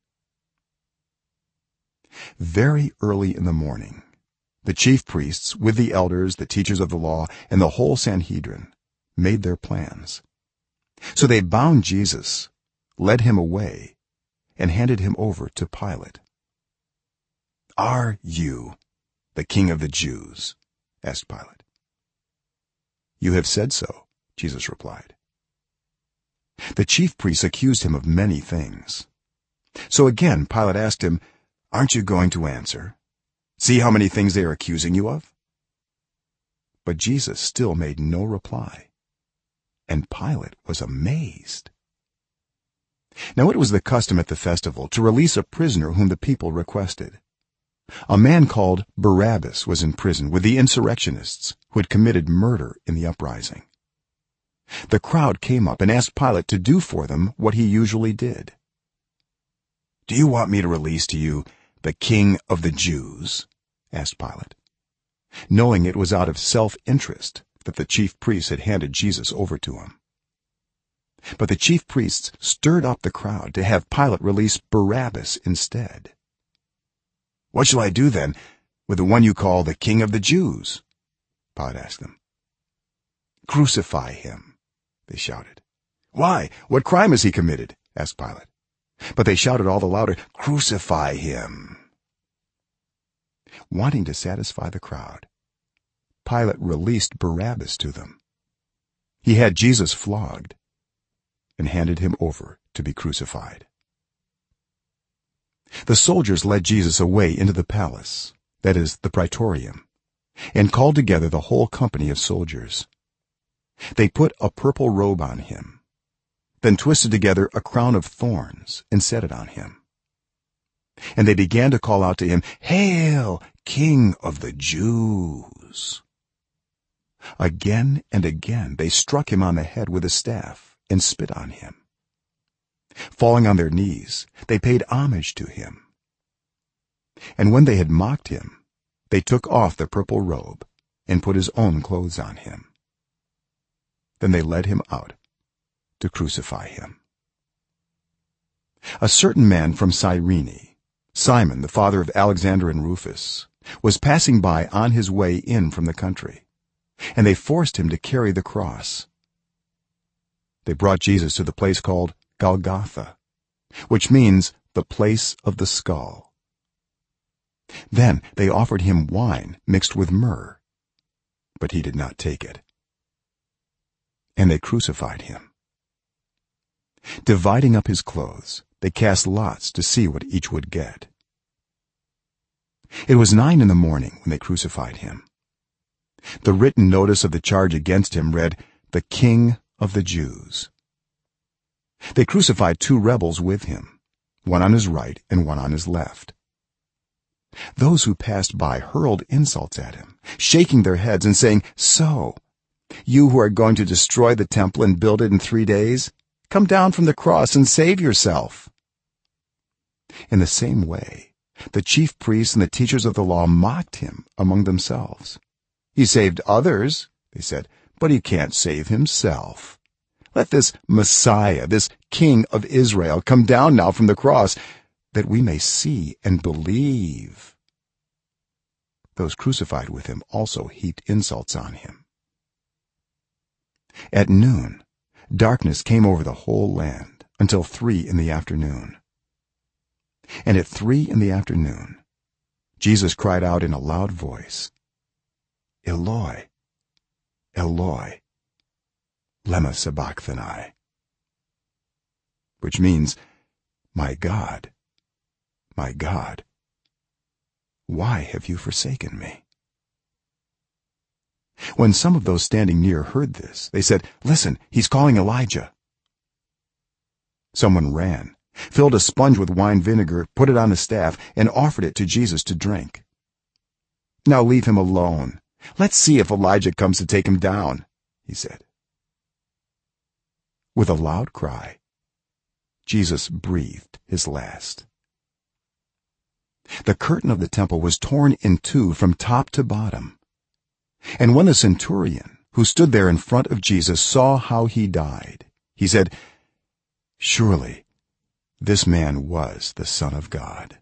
A: Very early in the morning, the chief priests with the elders, the teachers of the law, and the whole Sanhedrin made their plans. So they bound Jesus, led him away, and handed him over to Pilate. "Are you the king of the Jews?" asked Pilate. "You have said so," Jesus replied. The chief priests accused him of many things. So again Pilate asked him, "Aren't you going to answer? See how many things they are accusing you of?" But Jesus still made no reply, and Pilate was amazed. Now it was the custom at the festival to release a prisoner whom the people requested. A man called Barabbas was in prison with the insurrectionists who had committed murder in the uprising. The crowd came up and asked Pilate to do for them what he usually did. "Do you want me to release to you the king of the Jews?" asked Pilate, knowing it was out of self-interest that the chief priests had handed Jesus over to him. But the chief priests stirred up the crowd to have Pilate release Barabbas instead. "What shall I do then with the one you call the king of the Jews?" Pilate asked them. "Crucify him," they shouted. "Why, what crime has he committed?" asked Pilate. But they shouted all the louder, "Crucify him." Wanting to satisfy the crowd, Pilate released Barabbas to them. He had Jesus flogged and handed him over to be crucified. The soldiers led Jesus away into the palace, that is, the praetorium, and called together the whole company of soldiers. They put a purple robe on him, then twisted together a crown of thorns and set it on him. And they began to call out to him, "Hail, King of the Jews!" Again and again they struck him on the head with a staff and spit on him. Falling on their knees, they paid homage to him. And when they had mocked him, they took off the purple robe and put his own clothes on him. Then they led him out to crucify him. A certain man from Cyrene, Simon, the father of Alexander and Rufus, was passing by on his way in from the country, and they forced him to carry the cross. They brought Jesus to the place called Golgotha, which means the place of the skull. Then they offered him wine mixed with myrrh, but he did not take it. And they crucified him. Dividing up his clothes, they cast lots to see what each would get. It was 9 in the morning when they crucified him. The written notice of the charge against him read, "The King of the Jews." They crucified 2 rebels with him, one on his right and one on his left. Those who passed by hurled insults at him, shaking their heads and saying, "So, you who are going to destroy the temple and build it in 3 days, come down from the cross and save yourself." In the same way, the chief priests and the teachers of the law mocked him among themselves. "He saved others," they said, but he can't save himself. Let this Messiah, this King of Israel, come down now from the cross, that we may see and believe." Those crucified with him also heaped insults on him. At noon darkness came over the whole land until 3 in the afternoon. And at 3 in the afternoon Jesus cried out in a loud voice, "Eloi, Eloi, lema sabachthani," which means, my God, why have you forsaken me?" When some of those standing near heard this, they said, "Listen, he's calling Elijah." Someone ran, filled a sponge with wine vinegar, put it on a staff, and offered it to Jesus to drink. "Now leave him alone. Let's see if Elijah comes to take him down," he said. With a loud cry, Jesus breathed his last. The curtain of the temple was torn in two from top to bottom. And when the centurion who stood there in front of Jesus saw how he died, he said, "Surely this man was the Son of God."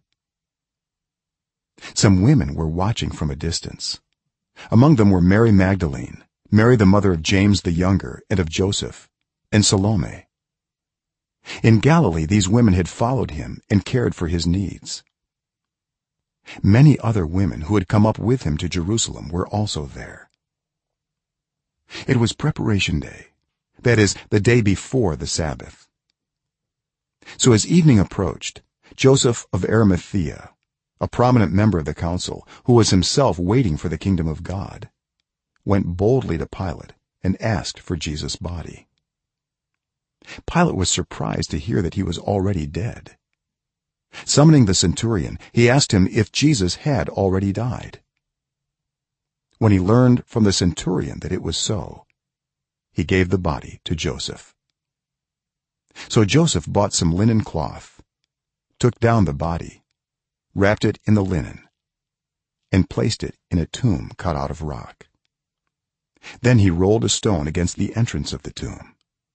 A: Some women were watching from a distance. Among them were Mary Magdalene, Mary the mother of James the younger and of Joseph, and Salome. In Galilee these women had followed him and cared for his needs. Many other women who had come up with him to Jerusalem were also there. It was preparation day, that is, the day before the Sabbath. So as evening approached, Joseph of Arimathea, a prominent member of the council, who was himself waiting for the kingdom of God, went boldly to Pilate and asked for Jesus' body. Pilate was surprised to hear that he was already dead. Summoning the centurion, he asked him if Jesus had already died. When he learned from the centurion that it was so, he gave the body to Joseph. So Joseph bought some linen cloth, took down the body, wrapped it in the linen, and placed it in a tomb cut out of rock. Then he rolled a stone against the entrance of the tomb.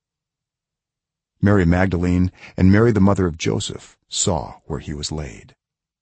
A: Mary Magdalene and Mary the mother of Joseph saw where he was laid.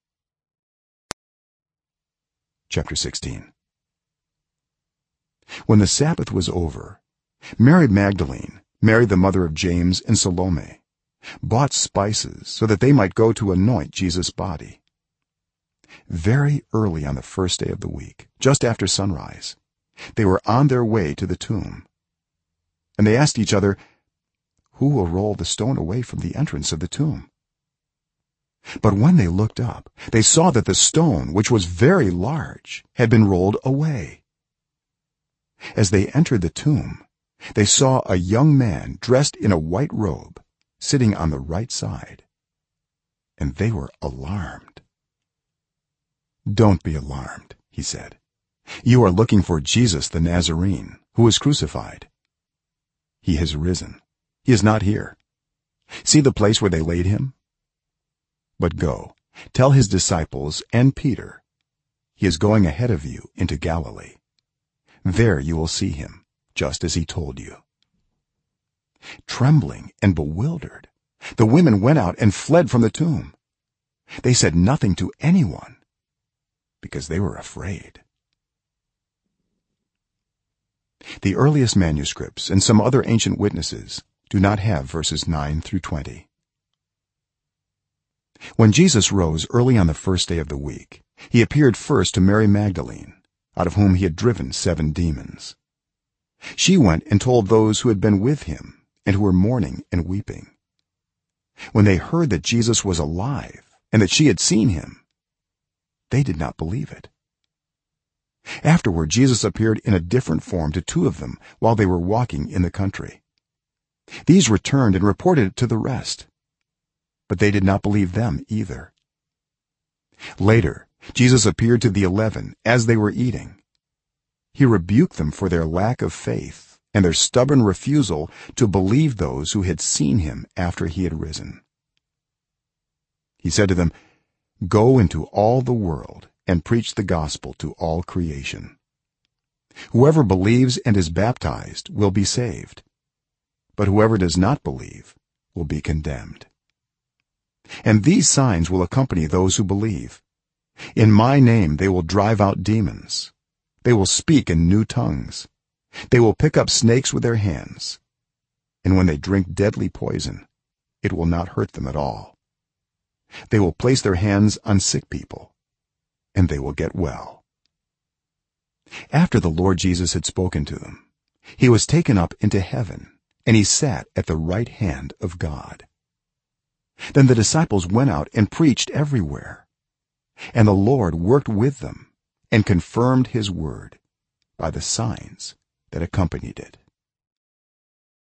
A: Chapter 16. When the Sabbath was over, Mary Magdalene, Mary the mother of James, and Salome bought spices so that they might go to anoint Jesus' body. Very early on the first day of the week, just after sunrise, they were on their way to the tomb, and they asked each other, "Who will roll the stone away from the entrance of the tomb?" But when they looked up, they saw that the stone, which was very large, had been rolled away. As they entered the tomb, they saw a young man dressed in a white robe sitting on the right side, and they were alarmed. "Don't be alarmed," he said. "You are looking for Jesus the Nazarene, who was crucified. He has risen. He is not here. See the place where they laid him? But go, tell his disciples and Peter, he is going ahead of you into Galilee. There you will see him, just as he told you." Trembling and bewildered, the women went out and fled from the tomb. They said nothing to anyone because they were afraid. The earliest manuscripts and some other ancient witnesses do not have verses 9 through 20. When Jesus rose early on the first day of the week, he appeared first to Mary Magdalene, out of whom he had driven 7 demons. She went and told those who had been with him and who were mourning and weeping. When they heard that Jesus was alive and that she had seen him, they did not believe it. Afterward, Jesus appeared in a different form to 2 of them while they were walking in the country. These returned and reported it to the rest, but they did not believe them either. Later, Jesus appeared to the 11 as they were eating. He rebuked them for their lack of faith and their stubborn refusal to believe those who had seen him after he had risen. He said to them, "Go into all the world and preach the gospel to all creation. whoever believes and is baptized will be saved but whoever does not believe will be condemned. And these signs will accompany those who believe. In my name they will drive out demons, they will speak in new tongues, they will pick up snakes with their hands, and when they drink deadly poison it will not hurt them at all. They will place their hands on sick people and they will get well." After the Lord Jesus had spoken to them, he was taken up into heaven, and he sat at the right hand of God. Then the disciples went out and preached everywhere, and the Lord worked with them and confirmed his word by the signs that accompanied it.